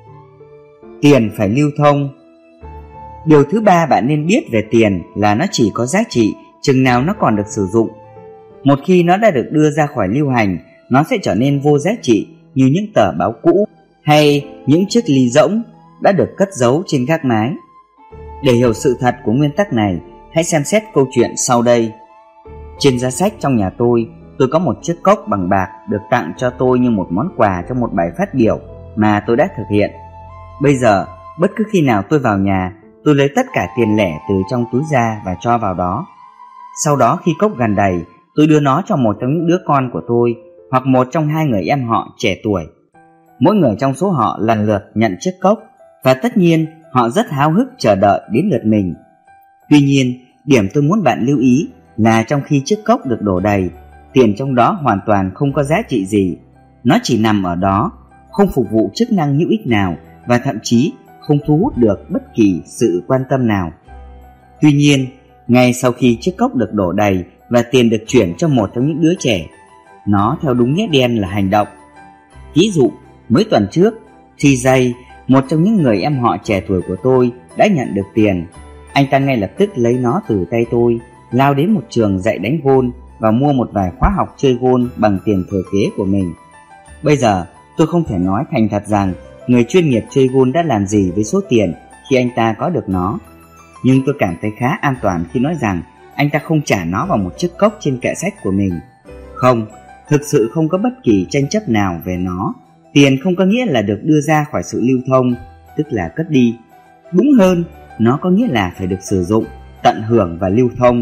Tiền phải lưu thông. Điều thứ ba bạn nên biết về tiền là nó chỉ có giá trị chừng nào nó còn được sử dụng. Một khi nó đã được đưa ra khỏi lưu hành, nó sẽ trở nên vô giá trị như những tờ báo cũ hay những chiếc ly rỗng đã được cất giấu trên gác mái. Để hiểu sự thật của nguyên tắc này, hãy xem xét câu chuyện sau đây. Trên giá sách trong nhà tôi, tôi có một chiếc cốc bằng bạc được tặng cho tôi như một món quà trong một bài phát biểu mà tôi đã thực hiện. Bây giờ, bất cứ khi nào tôi vào nhà, tôi lấy tất cả tiền lẻ từ trong túi ra và cho vào đó. Sau đó khi cốc gần đầy, tôi đưa nó cho một trong những đứa con của tôi hoặc một trong hai người em họ trẻ tuổi. Mỗi người trong số họ lần lượt nhận chiếc cốc, và tất nhiên họ rất háo hức chờ đợi đến lượt mình. Tuy nhiên, điểm tôi muốn bạn lưu ý là trong khi chiếc cốc được đổ đầy, tiền trong đó hoàn toàn không có giá trị gì. Nó chỉ nằm ở đó, không phục vụ chức năng hữu ích nào và thậm chí không thu hút được bất kỳ sự quan tâm nào. Tuy nhiên, ngay sau khi chiếc cốc được đổ đầy và tiền được chuyển cho một trong những đứa trẻ, nó theo đúng nghĩa đen là hành động. Ví dụ, mấy tuần trước, tê gi, một trong những người em họ trẻ tuổi của tôi, đã nhận được tiền. Anh ta ngay lập tức lấy nó từ tay tôi, lao đến một trường dạy đánh gôn và mua một vài khóa học chơi gôn bằng tiền thừa kế của mình. Bây giờ, tôi không thể nói thành thật rằng người chuyên nghiệp chơi gôn đã làm gì với số tiền khi anh ta có được nó. Nhưng tôi cảm thấy khá an toàn khi nói rằng anh ta không trả nó vào một chiếc cốc trên kệ sách của mình. Không, thực sự không có bất kỳ tranh chấp nào về nó. Tiền không có nghĩa là được đưa ra khỏi sự lưu thông, tức là cất đi. Đúng hơn, nó có nghĩa là phải được sử dụng, tận hưởng và lưu thông.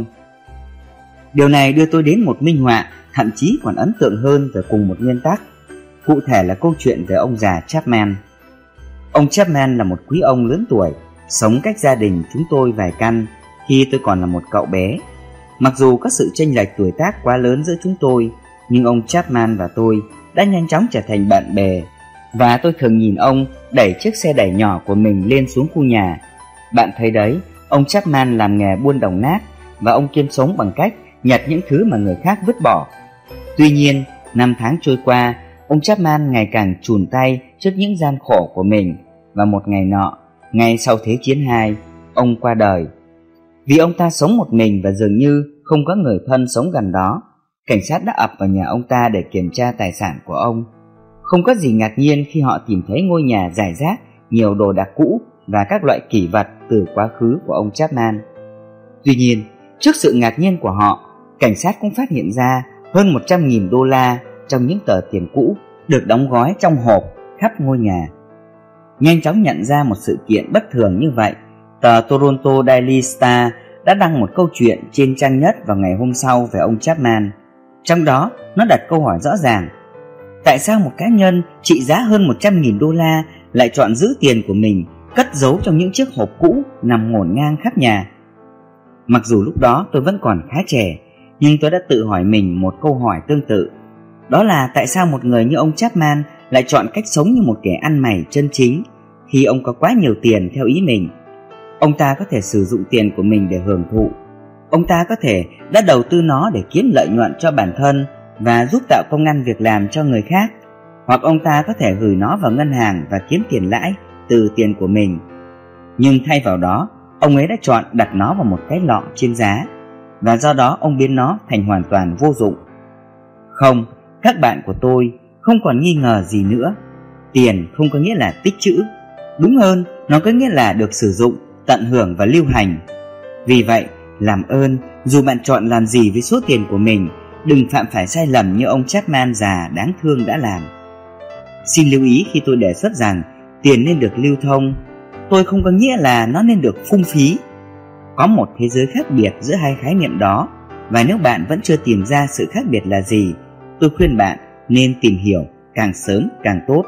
Điều này đưa tôi đến một minh họa thậm chí còn ấn tượng hơn về cùng một nguyên tắc. Cụ thể là câu chuyện về ông già Chapman. Ông Chapman là một quý ông lớn tuổi, sống cách gia đình chúng tôi vài căn khi tôi còn là một cậu bé. Mặc dù có sự chênh lệch tuổi tác quá lớn giữa chúng tôi, nhưng ông Chapman và tôi đã nhanh chóng trở thành bạn bè, và tôi thường nhìn ông đẩy chiếc xe đẩy nhỏ của mình lên xuống khu nhà. Bạn thấy đấy, ông Chapman làm nghề buôn đồng nát, và ông kiêm sống bằng cách nhặt những thứ mà người khác vứt bỏ. Tuy nhiên, năm tháng trôi qua, ông Chapman ngày càng chùn tay trước những gian khổ của mình, và một ngày nọ, ngay sau Thế chiến hai, ông qua đời. Vì ông ta sống một mình và dường như không có người thân sống gần đó, cảnh sát đã ập vào nhà ông ta để kiểm tra tài sản của ông. Không có gì ngạc nhiên khi họ tìm thấy ngôi nhà rải rác nhiều đồ đạc cũ và các loại kỷ vật từ quá khứ của ông Chapman. Tuy nhiên, trước sự ngạc nhiên của họ, cảnh sát cũng phát hiện ra hơn một trăm nghìn đô la trong những tờ tiền cũ được đóng gói trong hộp khắp ngôi nhà. Nhanh chóng nhận ra một sự kiện bất thường như vậy, tờ Toronto Daily Star đã đăng một câu chuyện trên trang nhất vào ngày hôm sau về ông Chapman. Trong đó, nó đặt câu hỏi rõ ràng: tại sao một cá nhân trị giá hơn một trăm nghìn đô la lại chọn giữ tiền của mình cất giấu trong những chiếc hộp cũ nằm ngổn ngang khắp nhà? Mặc dù lúc đó tôi vẫn còn khá trẻ, nhưng tôi đã tự hỏi mình một câu hỏi tương tự. Đó là tại sao một người như ông Chapman lại chọn cách sống như một kẻ ăn mày chân chính khi ông có quá nhiều tiền theo ý mình. Ông ta có thể sử dụng tiền của mình để hưởng thụ. Ông ta có thể đã đầu tư nó để kiếm lợi nhuận cho bản thân và giúp tạo công ăn việc làm cho người khác. Hoặc ông ta có thể gửi nó vào ngân hàng và kiếm tiền lãi từ tiền của mình. Nhưng thay vào đó, ông ấy đã chọn đặt nó vào một cái lọ trên giá, và do đó ông biến nó thành hoàn toàn vô dụng. Không, các bạn của tôi không còn nghi ngờ gì nữa. Tiền không có nghĩa là tích trữ. Đúng hơn, nó có nghĩa là được sử dụng, tận hưởng và lưu hành. Vì vậy, làm ơn, dù bạn chọn làm gì với số tiền của mình, đừng phạm phải sai lầm như ông Chapman già đáng thương đã làm. Xin lưu ý khi tôi đề xuất rằng tiền nên được lưu thông, tôi không có nghĩa là nó nên được phung phí. Có một thế giới khác biệt giữa hai khái niệm đó, và nếu bạn vẫn chưa tìm ra sự khác biệt là gì, tôi khuyên bạn nên tìm hiểu càng sớm càng tốt.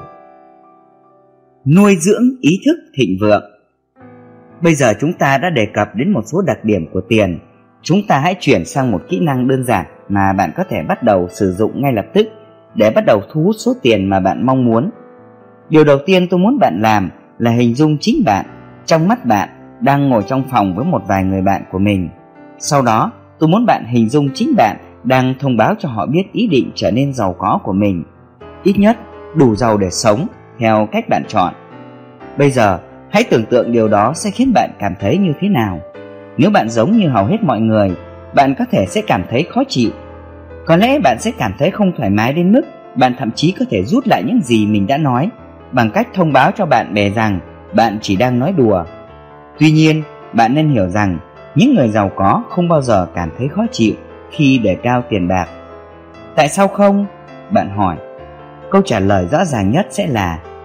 Nuôi dưỡng ý thức thịnh vượng. Bây giờ chúng ta đã đề cập đến một số đặc điểm của tiền. Chúng ta hãy chuyển sang một kỹ năng đơn giản mà bạn có thể bắt đầu sử dụng ngay lập tức để bắt đầu thu hút số tiền mà bạn mong muốn. Điều đầu tiên tôi muốn bạn làm là hình dung chính bạn, trong mắt bạn, đang ngồi trong phòng với một vài người bạn của mình. Sau đó, tôi muốn bạn hình dung chính bạn đang thông báo cho họ biết ý định trở nên giàu có của mình. Ít nhất, đủ giàu để sống theo cách bạn chọn. Bây giờ, hãy tưởng tượng điều đó sẽ khiến bạn cảm thấy như thế nào. Nếu bạn giống như hầu hết mọi người, bạn có thể sẽ cảm thấy khó chịu. Có lẽ bạn sẽ cảm thấy không thoải mái đến mức bạn thậm chí có thể rút lại những gì mình đã nói bằng cách thông báo cho bạn bè rằng bạn chỉ đang nói đùa. Tuy nhiên, bạn nên hiểu rằng những người giàu có không bao giờ cảm thấy khó chịu khi đề cao tiền bạc. Tại sao không? Bạn hỏi. Câu trả lời rõ ràng nhất sẽ là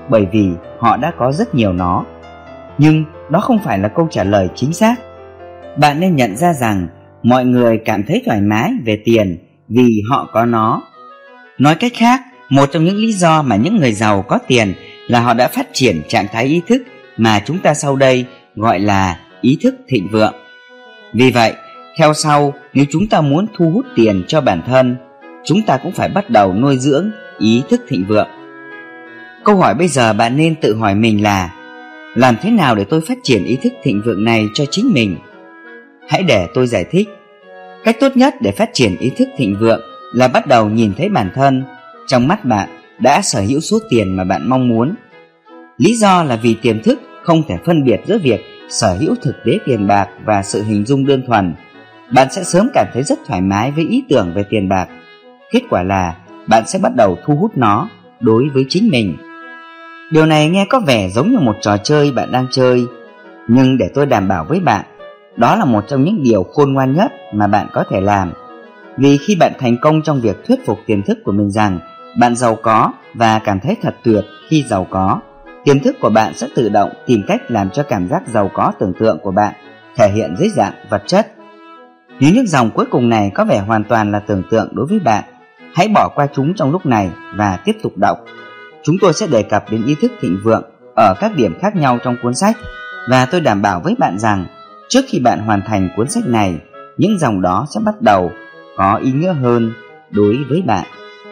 bởi vì họ đã có rất nhiều nó. Nhưng đó không phải là câu trả lời chính xác. Bạn nên nhận ra rằng mọi người cảm thấy thoải mái về tiền vì họ có nó. Nói cách khác, một trong những lý do mà những người giàu có tiền là họ đã phát triển trạng thái ý thức mà chúng ta sau đây gọi là ý thức thịnh vượng. Vì vậy, theo sau, nếu chúng ta muốn thu hút tiền cho bản thân, chúng ta cũng phải bắt đầu nuôi dưỡng ý thức thịnh vượng. Câu hỏi bây giờ bạn nên tự hỏi mình là: làm thế nào để tôi phát triển ý thức thịnh vượng này cho chính mình? Hãy để tôi giải thích. Cách tốt nhất để phát triển ý thức thịnh vượng là bắt đầu nhìn thấy bản thân trong mắt bạn đã sở hữu số tiền mà bạn mong muốn. Lý do là vì tiềm thức không thể phân biệt giữa việc sở hữu thực tế tiền bạc và sự hình dung đơn thuần. Bạn sẽ sớm cảm thấy rất thoải mái với ý tưởng về tiền bạc. Kết quả là bạn sẽ bắt đầu thu hút nó đối với chính mình. Điều này nghe có vẻ giống như một trò chơi bạn đang chơi, nhưng để tôi đảm bảo với bạn, đó là một trong những điều khôn ngoan nhất mà bạn có thể làm. Vì khi bạn thành công trong việc thuyết phục tiềm thức của mình rằng bạn giàu có và cảm thấy thật tuyệt khi giàu có, tiềm thức của bạn sẽ tự động tìm cách làm cho cảm giác giàu có tưởng tượng của bạn thể hiện dưới dạng vật chất. Nếu những dòng cuối cùng này có vẻ hoàn toàn là tưởng tượng đối với bạn, hãy bỏ qua chúng trong lúc này và tiếp tục đọc. Chúng tôi sẽ đề cập đến ý thức thịnh vượng ở các điểm khác nhau trong cuốn sách, và tôi đảm bảo với bạn rằng trước khi bạn hoàn thành cuốn sách này, những dòng đó sẽ bắt đầu có ý nghĩa hơn đối với bạn.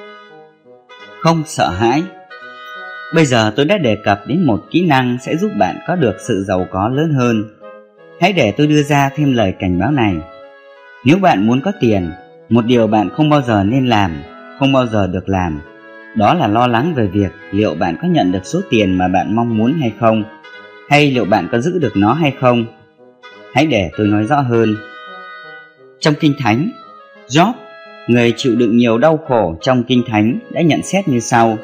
Không sợ hãi. Bây giờ tôi đã đề cập đến một kỹ năng sẽ giúp bạn có được sự giàu có lớn hơn. Hãy để tôi đưa ra thêm lời cảnh báo này. Nếu bạn muốn có tiền, một điều bạn không bao giờ nên làm, không bao giờ được làm, đó là lo lắng về việc liệu bạn có nhận được số tiền mà bạn mong muốn hay không, hay liệu bạn có giữ được nó hay không. Hãy để tôi nói rõ hơn. Trong Kinh Thánh, Job, người chịu đựng nhiều đau khổ trong Kinh Thánh, đã nhận xét như sau: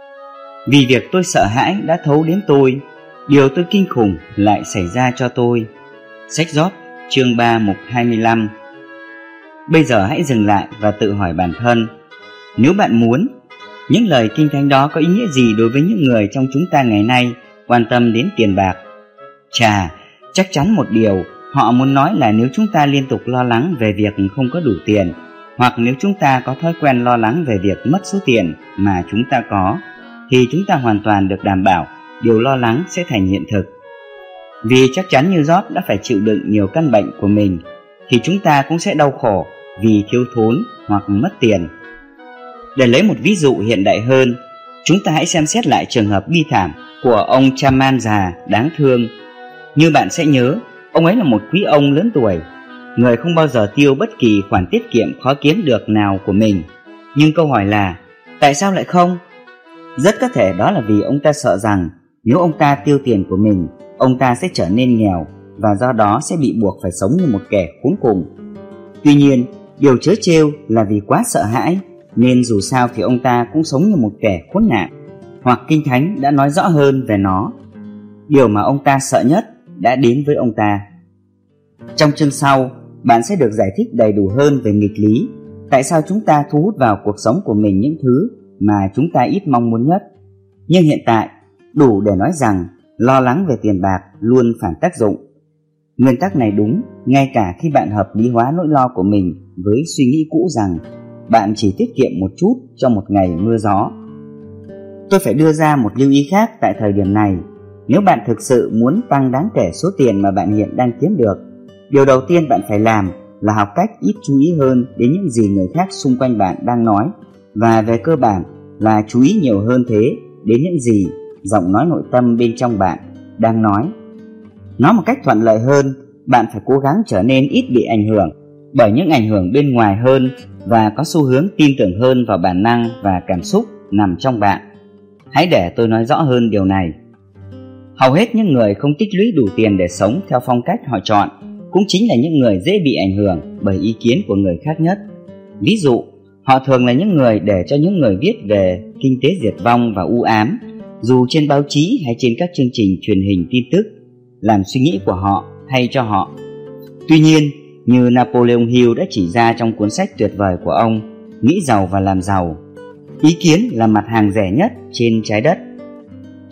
vì việc tôi sợ hãi đã thấu đến tôi, điều tôi kinh khủng lại xảy ra cho tôi. Sách Job, chương ba mục hai mươi lăm. Bây giờ hãy dừng lại và tự hỏi bản thân, nếu bạn muốn, những lời Kinh Thánh đó có ý nghĩa gì đối với những người trong chúng ta ngày nay quan tâm đến tiền bạc? Chà, chắc chắn một điều, họ muốn nói là nếu chúng ta liên tục lo lắng về việc không có đủ tiền, hoặc nếu chúng ta có thói quen lo lắng về việc mất số tiền mà chúng ta có, thì chúng ta hoàn toàn được đảm bảo điều lo lắng sẽ thành hiện thực. Vì chắc chắn như Job đã phải chịu đựng nhiều căn bệnh của mình, thì chúng ta cũng sẽ đau khổ vì thiếu thốn hoặc mất tiền. Để lấy một ví dụ hiện đại hơn, chúng ta hãy xem xét lại trường hợp bi thảm của ông Chaman già đáng thương. Như bạn sẽ nhớ, ông ấy là một quý ông lớn tuổi, người không bao giờ tiêu bất kỳ khoản tiết kiệm khó kiếm được nào của mình. Nhưng câu hỏi là, tại sao lại không? Rất có thể đó là vì ông ta sợ rằng nếu ông ta tiêu tiền của mình, ông ta sẽ trở nên nghèo và do đó sẽ bị buộc phải sống như một kẻ khốn cùng. Tuy nhiên, điều trớ trêu là vì quá sợ hãi nên dù sao thì ông ta cũng sống như một kẻ khốn nạn, hoặc Kinh Thánh đã nói rõ hơn về nó. Điều mà ông ta sợ nhất đã đến với ông ta. Trong chương sau, bạn sẽ được giải thích đầy đủ hơn về nghịch lý, tại sao chúng ta thu hút vào cuộc sống của mình những thứ mà chúng ta ít mong muốn nhất. Nhưng hiện tại, đủ để nói rằng lo lắng về tiền bạc luôn phản tác dụng. Nguyên tắc này đúng ngay cả khi bạn hợp lý hóa nỗi lo của mình với suy nghĩ cũ rằng bạn chỉ tiết kiệm một chút cho một ngày mưa gió. Tôi phải đưa ra một lưu ý khác tại thời điểm này. Nếu bạn thực sự muốn tăng đáng kể số tiền mà bạn hiện đang kiếm được, điều đầu tiên bạn phải làm là học cách ít chú ý hơn đến những gì người khác xung quanh bạn đang nói, và về cơ bản là chú ý nhiều hơn thế đến những gì giọng nói nội tâm bên trong bạn đang nói. Nói một cách thuận lợi hơn, bạn phải cố gắng trở nên ít bị ảnh hưởng bởi những ảnh hưởng bên ngoài hơn và có xu hướng tin tưởng hơn vào bản năng và cảm xúc nằm trong bạn. Hãy để tôi nói rõ hơn điều này. Hầu hết những người không tích lũy đủ tiền để sống theo phong cách họ chọn cũng chính là những người dễ bị ảnh hưởng bởi ý kiến của người khác nhất. Ví dụ, họ thường là những người để cho những người viết về kinh tế diệt vong và u ám, dù trên báo chí hay trên các chương trình truyền hình tin tức, làm suy nghĩ của họ thay cho họ. Tuy nhiên, như Napoleon Hill đã chỉ ra trong cuốn sách tuyệt vời của ông, Nghĩ giàu và làm giàu, ý kiến là mặt hàng rẻ nhất trên trái đất.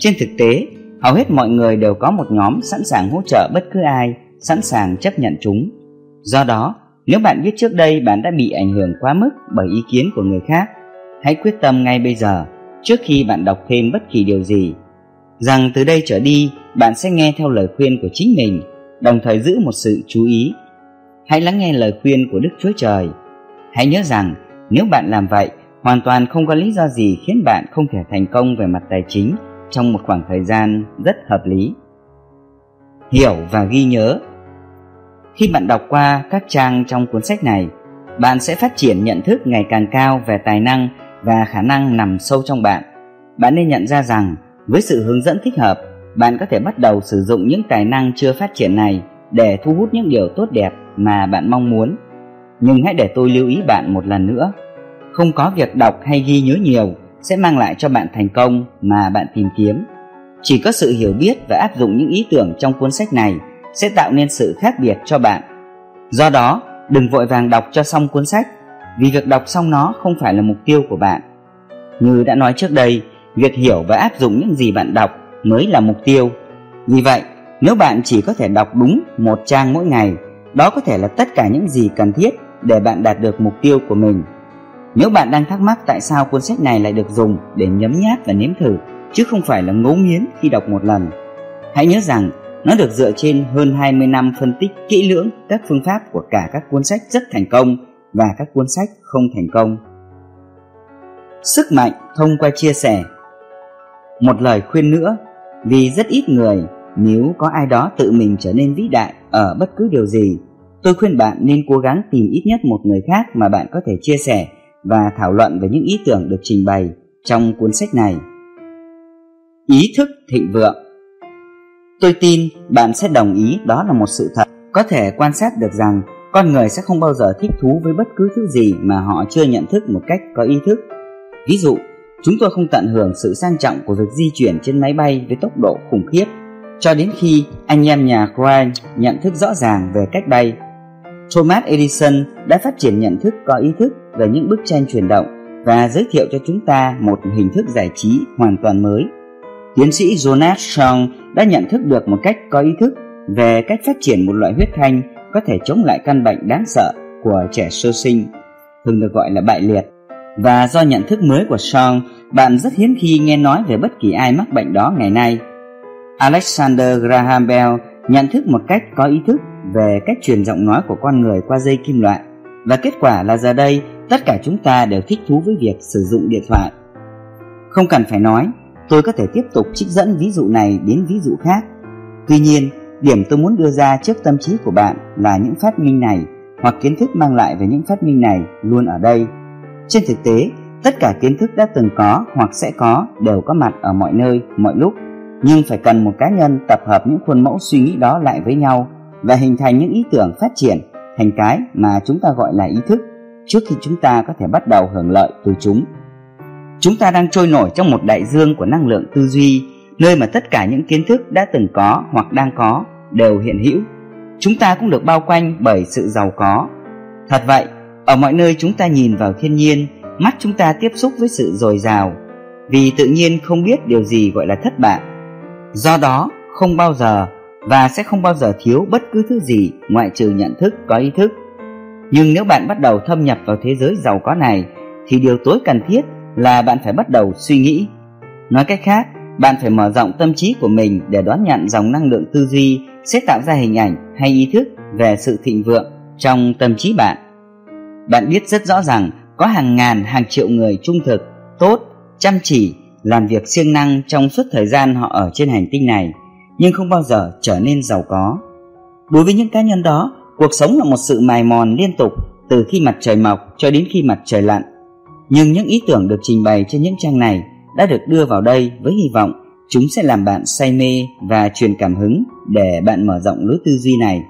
Trên thực tế, hầu hết mọi người đều có một nhóm sẵn sàng hỗ trợ bất cứ ai, sẵn sàng chấp nhận chúng. Do đó, nếu bạn biết trước đây bạn đã bị ảnh hưởng quá mức bởi ý kiến của người khác, hãy quyết tâm ngay bây giờ, trước khi bạn đọc thêm bất kỳ điều gì, rằng từ đây trở đi bạn sẽ nghe theo lời khuyên của chính mình, đồng thời giữ một sự chú ý. Hãy lắng nghe lời khuyên của Đức Chúa Trời. Hãy nhớ rằng nếu bạn làm vậy, hoàn toàn không có lý do gì khiến bạn không thể thành công về mặt tài chính trong một khoảng thời gian rất hợp lý. Hiểu và ghi nhớ. Khi bạn đọc qua các trang trong cuốn sách này, bạn sẽ phát triển nhận thức ngày càng cao về tài năng và khả năng nằm sâu trong bạn. Bạn nên nhận ra rằng với sự hướng dẫn thích hợp, bạn có thể bắt đầu sử dụng những tài năng chưa phát triển này để thu hút những điều tốt đẹp mà bạn mong muốn. Nhưng hãy để tôi lưu ý bạn một lần nữa, không có việc đọc hay ghi nhớ nhiều sẽ mang lại cho bạn thành công mà bạn tìm kiếm. Chỉ có sự hiểu biết và áp dụng những ý tưởng trong cuốn sách này sẽ tạo nên sự khác biệt cho bạn. Do đó, đừng vội vàng đọc cho xong cuốn sách, vì việc đọc xong nó không phải là mục tiêu của bạn. Như đã nói trước đây, việc hiểu và áp dụng những gì bạn đọc mới là mục tiêu. Vì vậy, nếu bạn chỉ có thể đọc đúng một trang mỗi ngày, đó có thể là tất cả những gì cần thiết để bạn đạt được mục tiêu của mình. Nếu bạn đang thắc mắc tại sao cuốn sách này lại được dùng để nhấm nháp và nếm thử, chứ không phải là ngấu nghiến khi đọc một lần, hãy nhớ rằng nó được dựa trên hơn hai mươi năm phân tích kỹ lưỡng các phương pháp của cả các cuốn sách rất thành công và các cuốn sách không thành công. Sức mạnh thông qua chia sẻ. Một lời khuyên nữa, vì rất ít người, nếu có ai đó tự mình trở nên vĩ đại ở bất cứ điều gì, tôi khuyên bạn nên cố gắng tìm ít nhất một người khác mà bạn có thể chia sẻ và thảo luận về những ý tưởng được trình bày trong cuốn sách này. Ý thức thịnh vượng. Tôi tin bạn sẽ đồng ý đó là một sự thật. Có thể quan sát được rằng con người sẽ không bao giờ thích thú với bất cứ thứ gì mà họ chưa nhận thức một cách có ý thức. Ví dụ, chúng tôi không tận hưởng sự sang trọng của việc di chuyển trên máy bay với tốc độ khủng khiếp cho đến khi anh em nhà Wright nhận thức rõ ràng về cách bay. Thomas Edison đã phát triển nhận thức có ý thức về những bức tranh chuyển động và giới thiệu cho chúng ta một hình thức giải trí hoàn toàn mới. Tiến sĩ Jonas Salk đã nhận thức được một cách có ý thức về cách phát triển một loại huyết thanh có thể chống lại căn bệnh đáng sợ của trẻ sơ sinh, thường được gọi là bại liệt. Và do nhận thức mới của Salk, bạn rất hiếm khi nghe nói về bất kỳ ai mắc bệnh đó ngày nay. Alexander Graham Bell nhận thức một cách có ý thức về cách truyền giọng nói của con người qua dây kim loại, và kết quả là giờ đây tất cả chúng ta đều thích thú với việc sử dụng điện thoại. Không cần phải nói, tôi có thể tiếp tục trích dẫn ví dụ này đến ví dụ khác. Tuy nhiên, điểm tôi muốn đưa ra trước tâm trí của bạn là những phát minh này hoặc kiến thức mang lại về những phát minh này luôn ở đây. Trên thực tế, tất cả kiến thức đã từng có hoặc sẽ có đều có mặt ở mọi nơi, mọi lúc, nhưng phải cần một cá nhân tập hợp những khuôn mẫu suy nghĩ đó lại với nhau và hình thành những ý tưởng phát triển thành cái mà chúng ta gọi là ý thức trước khi chúng ta có thể bắt đầu hưởng lợi từ chúng. Chúng ta đang trôi nổi trong một đại dương của năng lượng tư duy, nơi mà tất cả những kiến thức đã từng có hoặc đang có đều hiện hữu. Chúng ta cũng được bao quanh bởi sự giàu có. Thật vậy, ở mọi nơi chúng ta nhìn vào thiên nhiên, mắt chúng ta tiếp xúc với sự dồi dào, vì tự nhiên không biết điều gì gọi là thất bại. Do đó, không bao giờ và sẽ không bao giờ thiếu bất cứ thứ gì ngoại trừ nhận thức có ý thức. Nhưng nếu bạn bắt đầu thâm nhập vào thế giới giàu có này, thì điều tối cần thiết là bạn phải bắt đầu suy nghĩ. Nói cách khác, bạn phải mở rộng tâm trí của mình để đón nhận dòng năng lượng tư duy sẽ tạo ra hình ảnh hay ý thức về sự thịnh vượng trong tâm trí bạn. Bạn biết rất rõ rằng có hàng ngàn, hàng triệu người trung thực, tốt, chăm chỉ, làm việc siêng năng trong suốt thời gian họ ở trên hành tinh này, nhưng không bao giờ trở nên giàu có. Đối với những cá nhân đó, cuộc sống là một sự mài mòn liên tục từ khi mặt trời mọc cho đến khi mặt trời lặn. Nhưng những ý tưởng được trình bày trên những trang này đã được đưa vào đây với hy vọng chúng sẽ làm bạn say mê và truyền cảm hứng để bạn mở rộng lối tư duy này.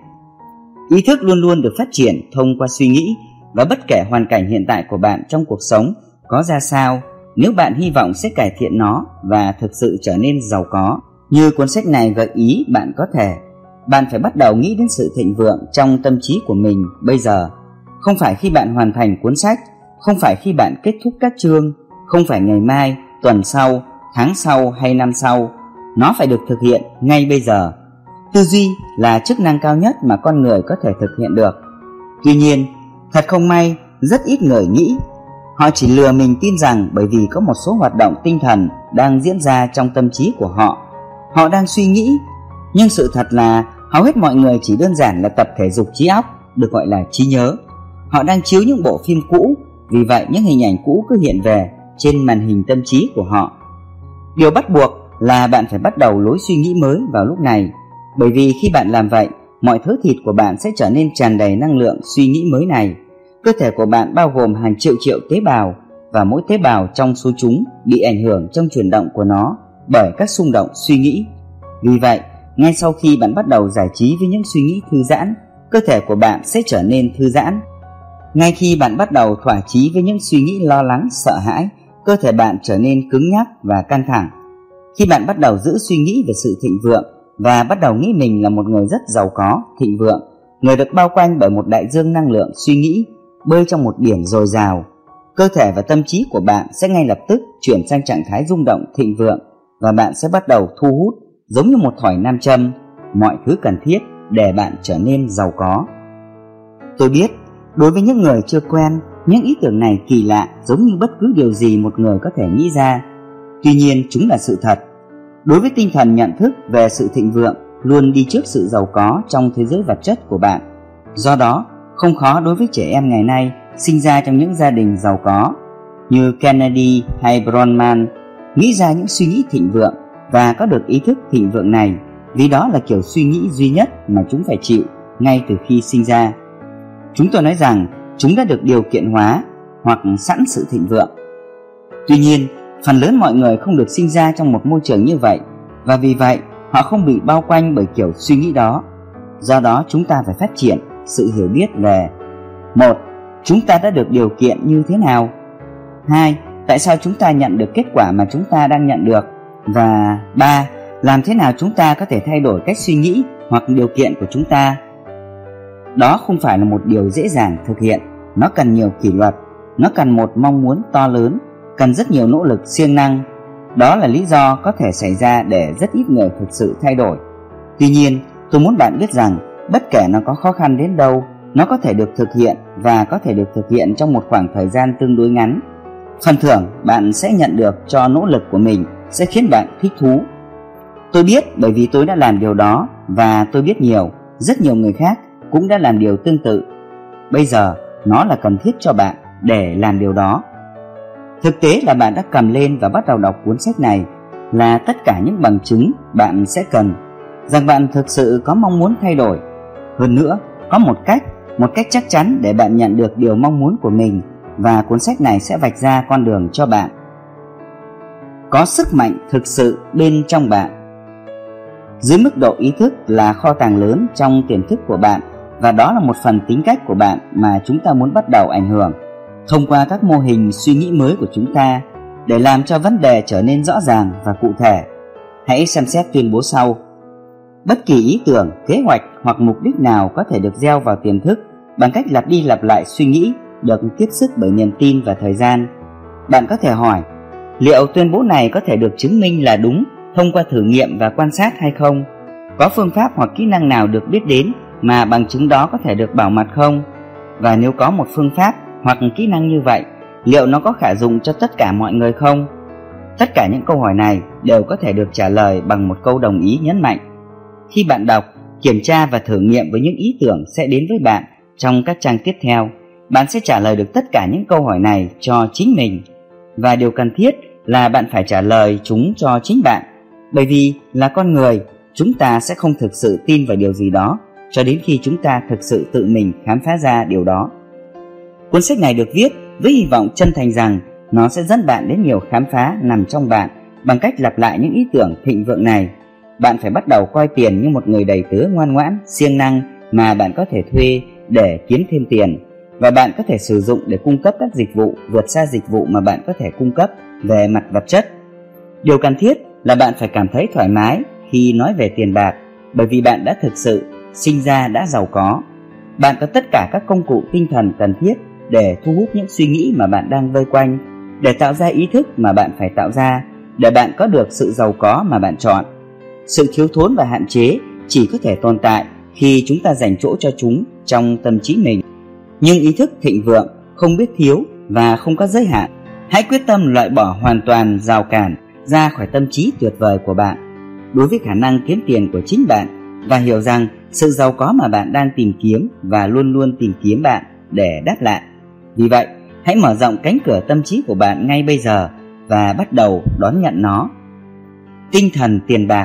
Ý thức luôn luôn được phát triển thông qua suy nghĩ, và bất kể hoàn cảnh hiện tại của bạn trong cuộc sống có ra sao, nếu bạn hy vọng sẽ cải thiện nó và thực sự trở nên giàu có, như cuốn sách này gợi ý bạn có thể, bạn phải bắt đầu nghĩ đến sự thịnh vượng trong tâm trí của mình bây giờ. Không phải khi bạn hoàn thành cuốn sách, không phải khi bạn kết thúc các chương, không phải ngày mai, tuần sau, tháng sau hay năm sau, nó phải được thực hiện ngay bây giờ. Tư duy là chức năng cao nhất mà con người có thể thực hiện được. Tuy nhiên, thật không may, rất ít người nghĩ. Họ chỉ lừa mình tin rằng bởi vì có một số hoạt động tinh thần đang diễn ra trong tâm trí của họ, họ đang suy nghĩ. Nhưng sự thật là hầu hết mọi người chỉ đơn giản là tập thể dục trí óc, được gọi là trí nhớ. Họ đang chiếu những bộ phim cũ, vì vậy những hình ảnh cũ cứ hiện về trên màn hình tâm trí của họ. Điều bắt buộc là bạn phải bắt đầu lối suy nghĩ mới vào lúc này, bởi vì khi bạn làm vậy, mọi thớ thịt của bạn sẽ trở nên tràn đầy năng lượng suy nghĩ mới này. Cơ thể của bạn bao gồm hàng triệu triệu tế bào, và mỗi tế bào trong số chúng bị ảnh hưởng trong chuyển động của nó bởi các xung động suy nghĩ. Vì vậy, ngay sau khi bạn bắt đầu giải trí với những suy nghĩ thư giãn, cơ thể của bạn sẽ trở nên thư giãn. Ngay khi bạn bắt đầu thỏa chí với những suy nghĩ lo lắng, sợ hãi, cơ thể bạn trở nên cứng nhắc và căng thẳng. Khi bạn bắt đầu giữ suy nghĩ về sự thịnh vượng và bắt đầu nghĩ mình là một người rất giàu có, thịnh vượng, người được bao quanh bởi một đại dương năng lượng suy nghĩ, bơi trong một biển dồi dào, cơ thể và tâm trí của bạn sẽ ngay lập tức chuyển sang trạng thái rung động thịnh vượng, và bạn sẽ bắt đầu thu hút, giống như một thỏi nam châm, mọi thứ cần thiết để bạn trở nên giàu có. Tôi biết, đối với những người chưa quen, những ý tưởng này kỳ lạ, giống như bất cứ điều gì một người có thể nghĩ ra. Tuy nhiên, chúng là sự thật. Đối với tinh thần nhận thức về sự thịnh vượng luôn đi trước sự giàu có trong thế giới vật chất của bạn. Do đó, không khó đối với trẻ em ngày nay sinh ra trong những gia đình giàu có như Kennedy hay Bronman nghĩ ra những suy nghĩ thịnh vượng và có được ý thức thịnh vượng này, vì đó là kiểu suy nghĩ duy nhất mà chúng phải chịu ngay từ khi sinh ra. Chúng tôi nói rằng chúng đã được điều kiện hóa hoặc sẵn sự thịnh vượng. Tuy nhiên, phần lớn mọi người không được sinh ra trong một môi trường như vậy, và vì vậy họ không bị bao quanh bởi kiểu suy nghĩ đó. Do đó chúng ta phải phát triển sự hiểu biết về: một. Chúng ta đã được điều kiện như thế nào? Hai. Tại sao chúng ta nhận được kết quả mà chúng ta đang nhận được? Và ba. Làm thế nào chúng ta có thể thay đổi cách suy nghĩ hoặc điều kiện của chúng ta? Đó không phải là một điều dễ dàng thực hiện. Nó cần nhiều kỷ luật, nó cần một mong muốn to lớn, cần rất nhiều nỗ lực siêng năng. Đó là lý do có thể xảy ra để rất ít người thực sự thay đổi. Tuy nhiên, tôi muốn bạn biết rằng bất kể nó có khó khăn đến đâu, nó có thể được thực hiện và có thể được thực hiện trong một khoảng thời gian tương đối ngắn. Phần thưởng bạn sẽ nhận được cho nỗ lực của mình sẽ khiến bạn thích thú. Tôi biết bởi vì tôi đã làm điều đó, và tôi biết nhiều, rất nhiều người khác cũng đã làm điều tương tự. Bây giờ nó là cần thiết cho bạn để làm điều đó. Thực tế là bạn đã cầm lên và bắt đầu đọc cuốn sách này là tất cả những bằng chứng bạn sẽ cần rằng bạn thực sự có mong muốn thay đổi. Hơn nữa, có một cách, một cách chắc chắn để bạn nhận được điều mong muốn của mình, và cuốn sách này sẽ vạch ra con đường cho bạn. Có sức mạnh thực sự bên trong bạn. Dưới mức độ ý thức là kho tàng lớn trong tiềm thức của bạn, và đó là một phần tính cách của bạn mà chúng ta muốn bắt đầu ảnh hưởng thông qua các mô hình suy nghĩ mới của chúng ta để làm cho vấn đề trở nên rõ ràng và cụ thể. Hãy xem xét tuyên bố sau. Bất kỳ ý tưởng, kế hoạch hoặc mục đích nào có thể được gieo vào tiềm thức bằng cách lặp đi lặp lại suy nghĩ, được tiếp sức bởi niềm tin và thời gian. Bạn có thể hỏi, liệu tuyên bố này có thể được chứng minh là đúng thông qua thử nghiệm và quan sát hay không? Có phương pháp hoặc kỹ năng nào được biết đến mà bằng chứng đó có thể được bảo mật không? Và nếu có một phương pháp hoặc kỹ năng như vậy, liệu nó có khả dụng cho tất cả mọi người không? Tất cả những câu hỏi này đều có thể được trả lời bằng một câu đồng ý nhấn mạnh. Khi bạn đọc, kiểm tra và thử nghiệm với những ý tưởng sẽ đến với bạn trong các trang tiếp theo, bạn sẽ trả lời được tất cả những câu hỏi này cho chính mình. Và điều cần thiết là bạn phải trả lời chúng cho chính bạn, bởi vì là con người, chúng ta sẽ không thực sự tin vào điều gì đó cho đến khi chúng ta thực sự tự mình khám phá ra điều đó. Cuốn sách này được viết với hy vọng chân thành rằng nó sẽ dẫn bạn đến nhiều khám phá nằm trong bạn bằng cách lặp lại những ý tưởng thịnh vượng này. Bạn phải bắt đầu coi tiền như một người đầy tớ ngoan ngoãn, siêng năng mà bạn có thể thuê để kiếm thêm tiền, và bạn có thể sử dụng để cung cấp các dịch vụ vượt xa dịch vụ mà bạn có thể cung cấp về mặt vật chất. Điều cần thiết là bạn phải cảm thấy thoải mái khi nói về tiền bạc, bởi vì bạn đã thực sự sinh ra đã giàu có. Bạn có tất cả các công cụ tinh thần cần thiết để thu hút những suy nghĩ mà bạn đang vây quanh, để tạo ra ý thức mà bạn phải tạo ra, để bạn có được sự giàu có mà bạn chọn, Sự thiếu thốn và hạn chế chỉ có thể tồn tại khi chúng ta dành chỗ cho chúng trong tâm trí mình. Nhưng ý thức thịnh vượng, không biết thiếu và không có giới hạn. Hãy quyết tâm loại bỏ hoàn toàn rào cản ra khỏi tâm trí tuyệt vời của bạn đối với khả năng kiếm tiền của chính bạn, và hiểu rằng sự giàu có mà bạn đang tìm kiếm và luôn luôn tìm kiếm bạn để đáp lại. Vì vậy, hãy mở rộng cánh cửa tâm trí của bạn ngay bây giờ và bắt đầu đón nhận nó. Tinh thần tiền bạc.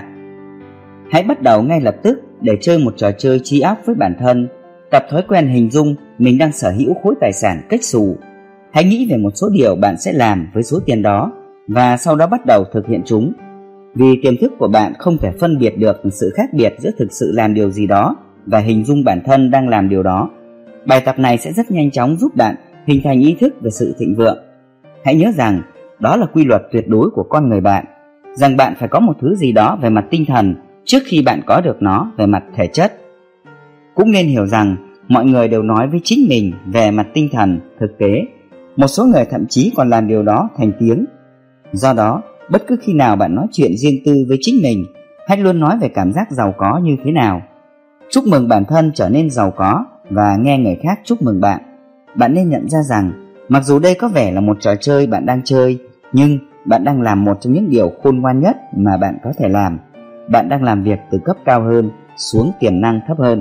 Hãy bắt đầu ngay lập tức để chơi một trò chơi trí óc với bản thân. Tập thói quen hình dung mình đang sở hữu khối tài sản cách xù. Hãy nghĩ về một số điều bạn sẽ làm với số tiền đó và sau đó bắt đầu thực hiện chúng. Vì tiềm thức của bạn không thể phân biệt được sự khác biệt giữa thực sự làm điều gì đó và hình dung bản thân đang làm điều đó. Bài tập này sẽ rất nhanh chóng giúp bạn hình thành ý thức về sự thịnh vượng. Hãy nhớ rằng đó là quy luật tuyệt đối của con người bạn, rằng bạn phải có một thứ gì đó về mặt tinh thần trước khi bạn có được nó về mặt thể chất. Cũng nên hiểu rằng mọi người đều nói với chính mình về mặt tinh thần. Thực tế, một số người thậm chí còn làm điều đó thành tiếng. Do đó, bất cứ khi nào bạn nói chuyện riêng tư với chính mình, hãy luôn nói về cảm giác giàu có như thế nào. Chúc mừng bản thân trở nên giàu có và nghe người khác chúc mừng bạn. Bạn nên nhận ra rằng mặc dù đây có vẻ là một trò chơi bạn đang chơi, nhưng bạn đang làm một trong những điều khôn ngoan nhất mà bạn có thể làm. Bạn đang làm việc từ cấp cao hơn xuống tiềm năng thấp hơn.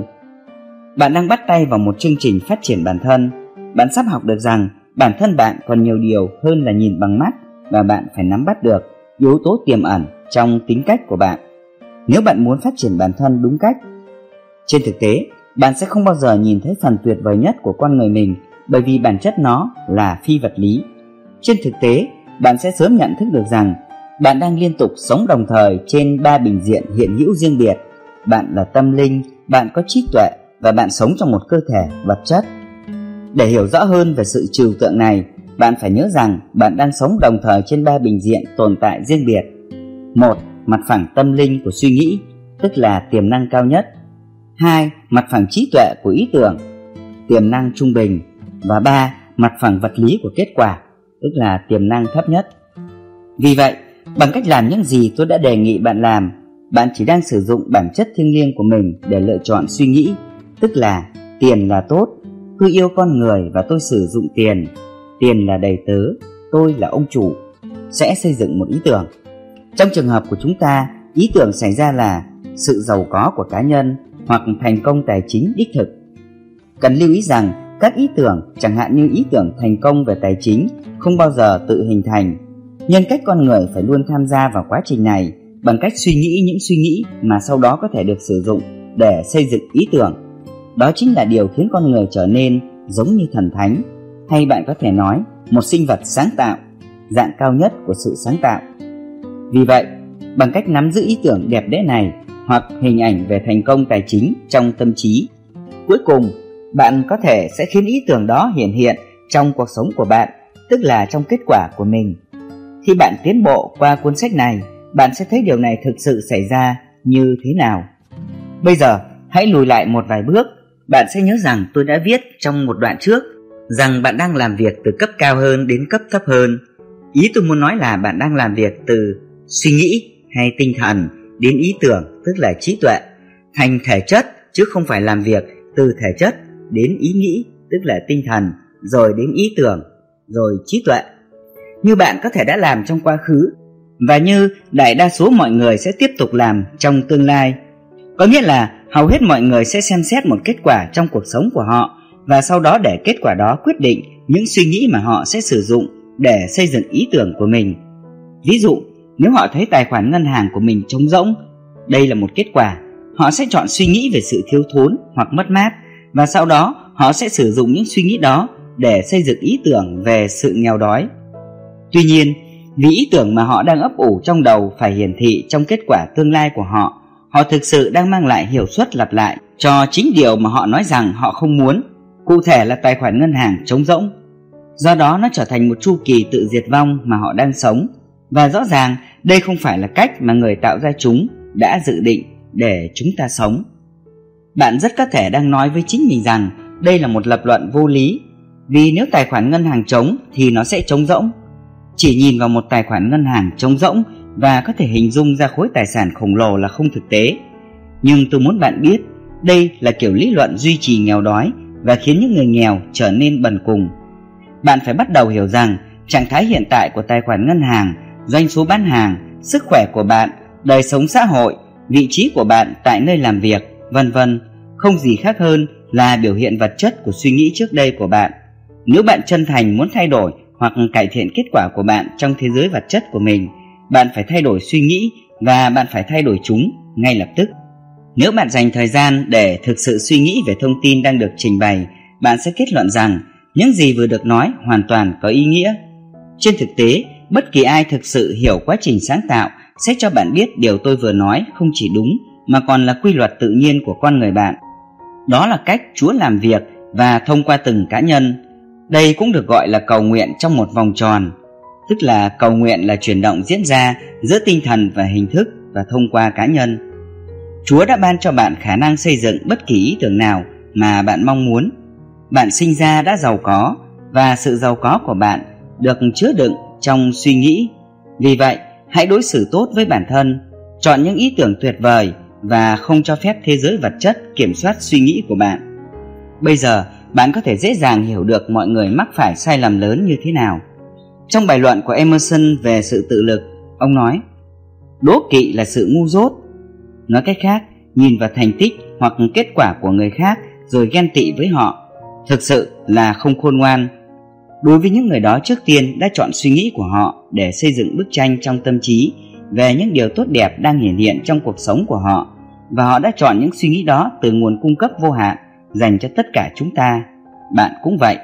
Bạn đang bắt tay vào một chương trình phát triển bản thân. Bạn sắp học được rằng bản thân bạn còn nhiều điều hơn là nhìn bằng mắt, và bạn phải nắm bắt được yếu tố tiềm ẩn trong tính cách của bạn nếu bạn muốn phát triển bản thân đúng cách. Trên thực tế, bạn sẽ không bao giờ nhìn thấy phần tuyệt vời nhất của con người mình, bởi vì bản chất nó là phi vật lý. Trên thực tế, bạn sẽ sớm nhận thức được rằng bạn đang liên tục sống đồng thời trên ba bình diện hiện hữu riêng biệt. Bạn là tâm linh, bạn có trí tuệ và bạn sống trong một cơ thể vật chất. Để hiểu rõ hơn về sự trừu tượng này, bạn phải nhớ rằng bạn đang sống đồng thời trên ba bình diện tồn tại riêng biệt. Một, mặt phẳng tâm linh của suy nghĩ, tức là tiềm năng cao nhất. Hai, mặt phẳng trí tuệ của ý tưởng, tiềm năng trung bình. Và ba, mặt phẳng vật lý của kết quả, tức là tiềm năng thấp nhất. Vì vậy, bằng cách làm những gì tôi đã đề nghị bạn làm, bạn chỉ đang sử dụng bản chất thiêng liêng của mình để lựa chọn suy nghĩ, tức là tiền là tốt, tôi yêu con người và tôi sử dụng tiền, tiền là đầy tớ, tôi là ông chủ, sẽ xây dựng một ý tưởng. Trong trường hợp của chúng ta, ý tưởng xảy ra là sự giàu có của cá nhân hoặc thành công tài chính đích thực. Cần lưu ý rằng các ý tưởng, chẳng hạn như ý tưởng thành công về tài chính, không bao giờ tự hình thành. Nhân cách con người phải luôn tham gia vào quá trình này bằng cách suy nghĩ những suy nghĩ mà sau đó có thể được sử dụng để xây dựng ý tưởng. Đó chính là điều khiến con người trở nên giống như thần thánh, hay bạn có thể nói một sinh vật sáng tạo, dạng cao nhất của sự sáng tạo. Vì vậy, bằng cách nắm giữ ý tưởng đẹp đẽ này hoặc hình ảnh về thành công tài chính trong tâm trí, cuối cùng bạn có thể sẽ khiến ý tưởng đó hiện hiện trong cuộc sống của bạn, tức là trong kết quả của mình. Khi bạn tiến bộ qua cuốn sách này, bạn sẽ thấy điều này thực sự xảy ra như thế nào. Bây giờ, hãy lùi lại một vài bước. Bạn sẽ nhớ rằng tôi đã viết trong một đoạn trước rằng bạn đang làm việc từ cấp cao hơn đến cấp thấp hơn. Ý tôi muốn nói là bạn đang làm việc từ suy nghĩ hay tinh thần đến ý tưởng, tức là trí tuệ, thành thể chất, chứ không phải làm việc từ thể chất đến ý nghĩ, tức là tinh thần, rồi đến ý tưởng, rồi trí tuệ. Như bạn có thể đã làm trong quá khứ, và như đại đa số mọi người sẽ tiếp tục làm trong tương lai. Có nghĩa là hầu hết mọi người sẽ xem xét một kết quả trong cuộc sống của họ, và sau đó để kết quả đó quyết định những suy nghĩ mà họ sẽ sử dụng để xây dựng ý tưởng của mình. Ví dụ, nếu họ thấy tài khoản ngân hàng của mình trống rỗng, đây là một kết quả, họ sẽ chọn suy nghĩ về sự thiếu thốn hoặc mất mát, và sau đó họ sẽ sử dụng những suy nghĩ đó để xây dựng ý tưởng về sự nghèo đói. Tuy nhiên, vì ý tưởng mà họ đang ấp ủ trong đầu phải hiển thị trong kết quả tương lai của họ, họ thực sự đang mang lại hiệu suất lặp lại cho chính điều mà họ nói rằng họ không muốn, cụ thể là tài khoản ngân hàng trống rỗng. Do đó nó trở thành một chu kỳ tự diệt vong mà họ đang sống, và rõ ràng đây không phải là cách mà người tạo ra chúng đã dự định để chúng ta sống. Bạn rất có thể đang nói với chính mình rằng đây là một lập luận vô lý, vì nếu tài khoản ngân hàng trống thì nó sẽ trống rỗng. Chỉ nhìn vào một tài khoản ngân hàng trống rỗng và có thể hình dung ra khối tài sản khổng lồ là không thực tế. Nhưng tôi muốn bạn biết, đây là kiểu lý luận duy trì nghèo đói và khiến những người nghèo trở nên bần cùng. Bạn phải bắt đầu hiểu rằng trạng thái hiện tại của tài khoản ngân hàng, doanh số bán hàng, sức khỏe của bạn, đời sống xã hội, vị trí của bạn tại nơi làm việc, vân vân không gì khác hơn là biểu hiện vật chất của suy nghĩ trước đây của bạn. Nếu bạn chân thành muốn thay đổi hoặc cải thiện kết quả của bạn trong thế giới vật chất của mình, bạn phải thay đổi suy nghĩ và bạn phải thay đổi chúng ngay lập tức. Nếu bạn dành thời gian để thực sự suy nghĩ về thông tin đang được trình bày, bạn sẽ kết luận rằng những gì vừa được nói hoàn toàn có ý nghĩa. Trên thực tế, bất kỳ ai thực sự hiểu quá trình sáng tạo sẽ cho bạn biết điều tôi vừa nói không chỉ đúng mà còn là quy luật tự nhiên của con người bạn. Đó là cách Chúa làm việc và thông qua từng cá nhân. Đây cũng được gọi là cầu nguyện trong một vòng tròn, tức là cầu nguyện là chuyển động diễn ra giữa tinh thần và hình thức và thông qua cá nhân. Chúa đã ban cho bạn khả năng xây dựng bất kỳ ý tưởng nào mà bạn mong muốn. Bạn sinh ra đã giàu có và sự giàu có của bạn được chứa đựng trong suy nghĩ. Vì vậy, hãy đối xử tốt với bản thân, chọn những ý tưởng tuyệt vời và không cho phép thế giới vật chất kiểm soát suy nghĩ của bạn. Bây giờ, bạn có thể dễ dàng hiểu được mọi người mắc phải sai lầm lớn như thế nào. Trong bài luận của Emerson về sự tự lực, ông nói: đố kỵ là sự ngu dốt. Nói cách khác, nhìn vào thành tích hoặc kết quả của người khác rồi ghen tị với họ thực sự là không khôn ngoan. Đối với những người đó, trước tiên đã chọn suy nghĩ của họ để xây dựng bức tranh trong tâm trí về những điều tốt đẹp đang hiển hiện trong cuộc sống của họ, và họ đã chọn những suy nghĩ đó từ nguồn cung cấp vô hạn dành cho tất cả chúng ta. Bạn cũng vậy.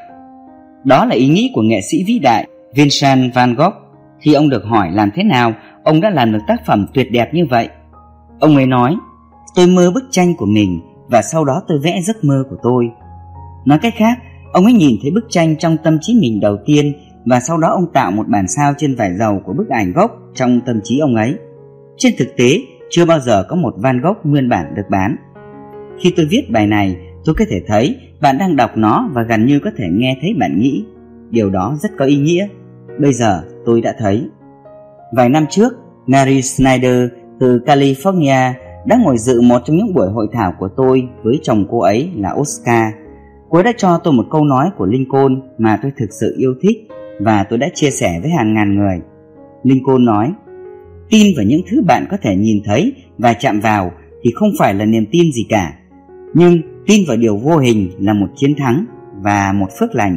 Đó là ý nghĩ của nghệ sĩ vĩ đại Vincent van Gogh khi ông được hỏi làm thế nào ông đã làm được tác phẩm tuyệt đẹp như vậy. Ông ấy nói: tôi mơ bức tranh của mình và sau đó tôi vẽ giấc mơ của tôi. Nói cách khác, ông ấy nhìn thấy bức tranh trong tâm trí mình đầu tiên và sau đó ông tạo một bản sao trên vải dầu của bức ảnh gốc trong tâm trí ông ấy. Trên thực tế, chưa bao giờ có một Van Gogh nguyên bản được bán. Khi tôi viết bài này, tôi có thể thấy bạn đang đọc nó và gần như có thể nghe thấy bạn nghĩ. Điều đó rất có ý nghĩa. Bây giờ tôi đã thấy. Vài năm trước, Mary Snyder từ California đã ngồi dự một trong những buổi hội thảo của tôi với chồng cô ấy là Oscar. Cô ấy đã cho tôi một câu nói của Lincoln mà tôi thực sự yêu thích và tôi đã chia sẻ với hàng ngàn người. Lincoln nói: tin vào những thứ bạn có thể nhìn thấy và chạm vào thì không phải là niềm tin gì cả, nhưng tin vào điều vô hình là một chiến thắng và một phước lành.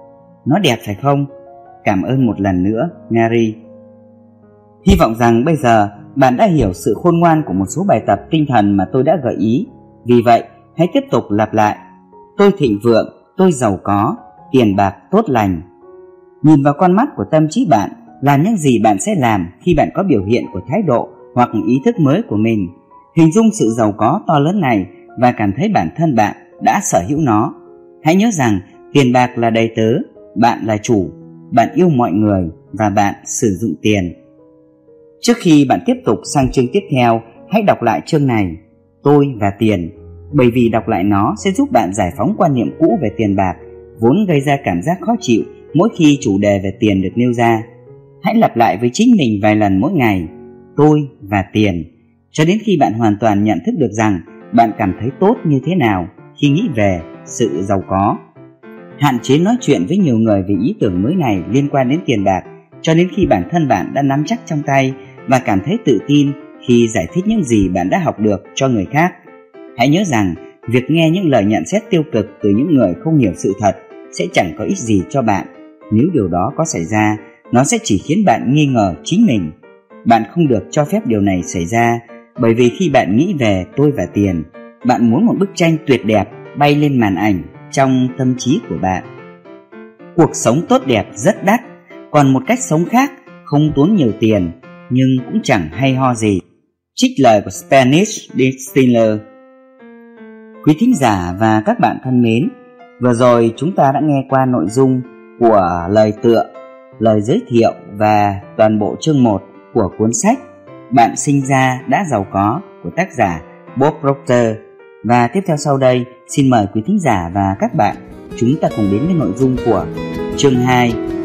Nó đẹp phải không? Cảm ơn một lần nữa, Mary. Hy vọng rằng bây giờ bạn đã hiểu sự khôn ngoan của một số bài tập tinh thần mà tôi đã gợi ý. Vì vậy, hãy tiếp tục lặp lại: tôi thịnh vượng, tôi giàu có, tiền bạc tốt lành. Nhìn vào con mắt của tâm trí bạn, làm những gì bạn sẽ làm khi bạn có biểu hiện của thái độ hoặc ý thức mới của mình. Hình dung sự giàu có to lớn này và cảm thấy bản thân bạn đã sở hữu nó. Hãy nhớ rằng tiền bạc là đầy tớ, bạn là chủ, bạn yêu mọi người và bạn sử dụng tiền. Trước khi bạn tiếp tục sang chương tiếp theo, hãy đọc lại chương này, tôi và tiền, bởi vì đọc lại nó sẽ giúp bạn giải phóng quan niệm cũ về tiền bạc, vốn gây ra cảm giác khó chịu mỗi khi chủ đề về tiền được nêu ra. Hãy lặp lại với chính mình vài lần mỗi ngày, tôi và tiền, cho đến khi bạn hoàn toàn nhận thức được rằng bạn cảm thấy tốt như thế nào khi nghĩ về sự giàu có. Hạn chế nói chuyện với nhiều người về ý tưởng mới này liên quan đến tiền bạc cho đến khi bản thân bạn đã nắm chắc trong tay và cảm thấy tự tin khi giải thích những gì bạn đã học được cho người khác. Hãy nhớ rằng việc nghe những lời nhận xét tiêu cực từ những người không hiểu sự thật sẽ chẳng có ích gì cho bạn. Nếu điều đó có xảy ra, nó sẽ chỉ khiến bạn nghi ngờ chính mình. Bạn không được cho phép điều này xảy ra, bởi vì khi bạn nghĩ về tôi và tiền, bạn muốn một bức tranh tuyệt đẹp bay lên màn ảnh trong tâm trí của bạn. Cuộc sống tốt đẹp rất đắt, còn một cách sống khác không tốn nhiều tiền nhưng cũng chẳng hay ho gì. Trích lời của Spanish Distiller. Quý thính giả và các bạn thân mến, vừa rồi chúng ta đã nghe qua nội dung của lời tựa, lời giới thiệu và toàn bộ chương một của cuốn sách Bạn sinh ra đã giàu có của tác giả Bob Proctor. Và tiếp theo sau đây, xin mời quý thính giả và các bạn chúng ta cùng đến với nội dung của chương hai,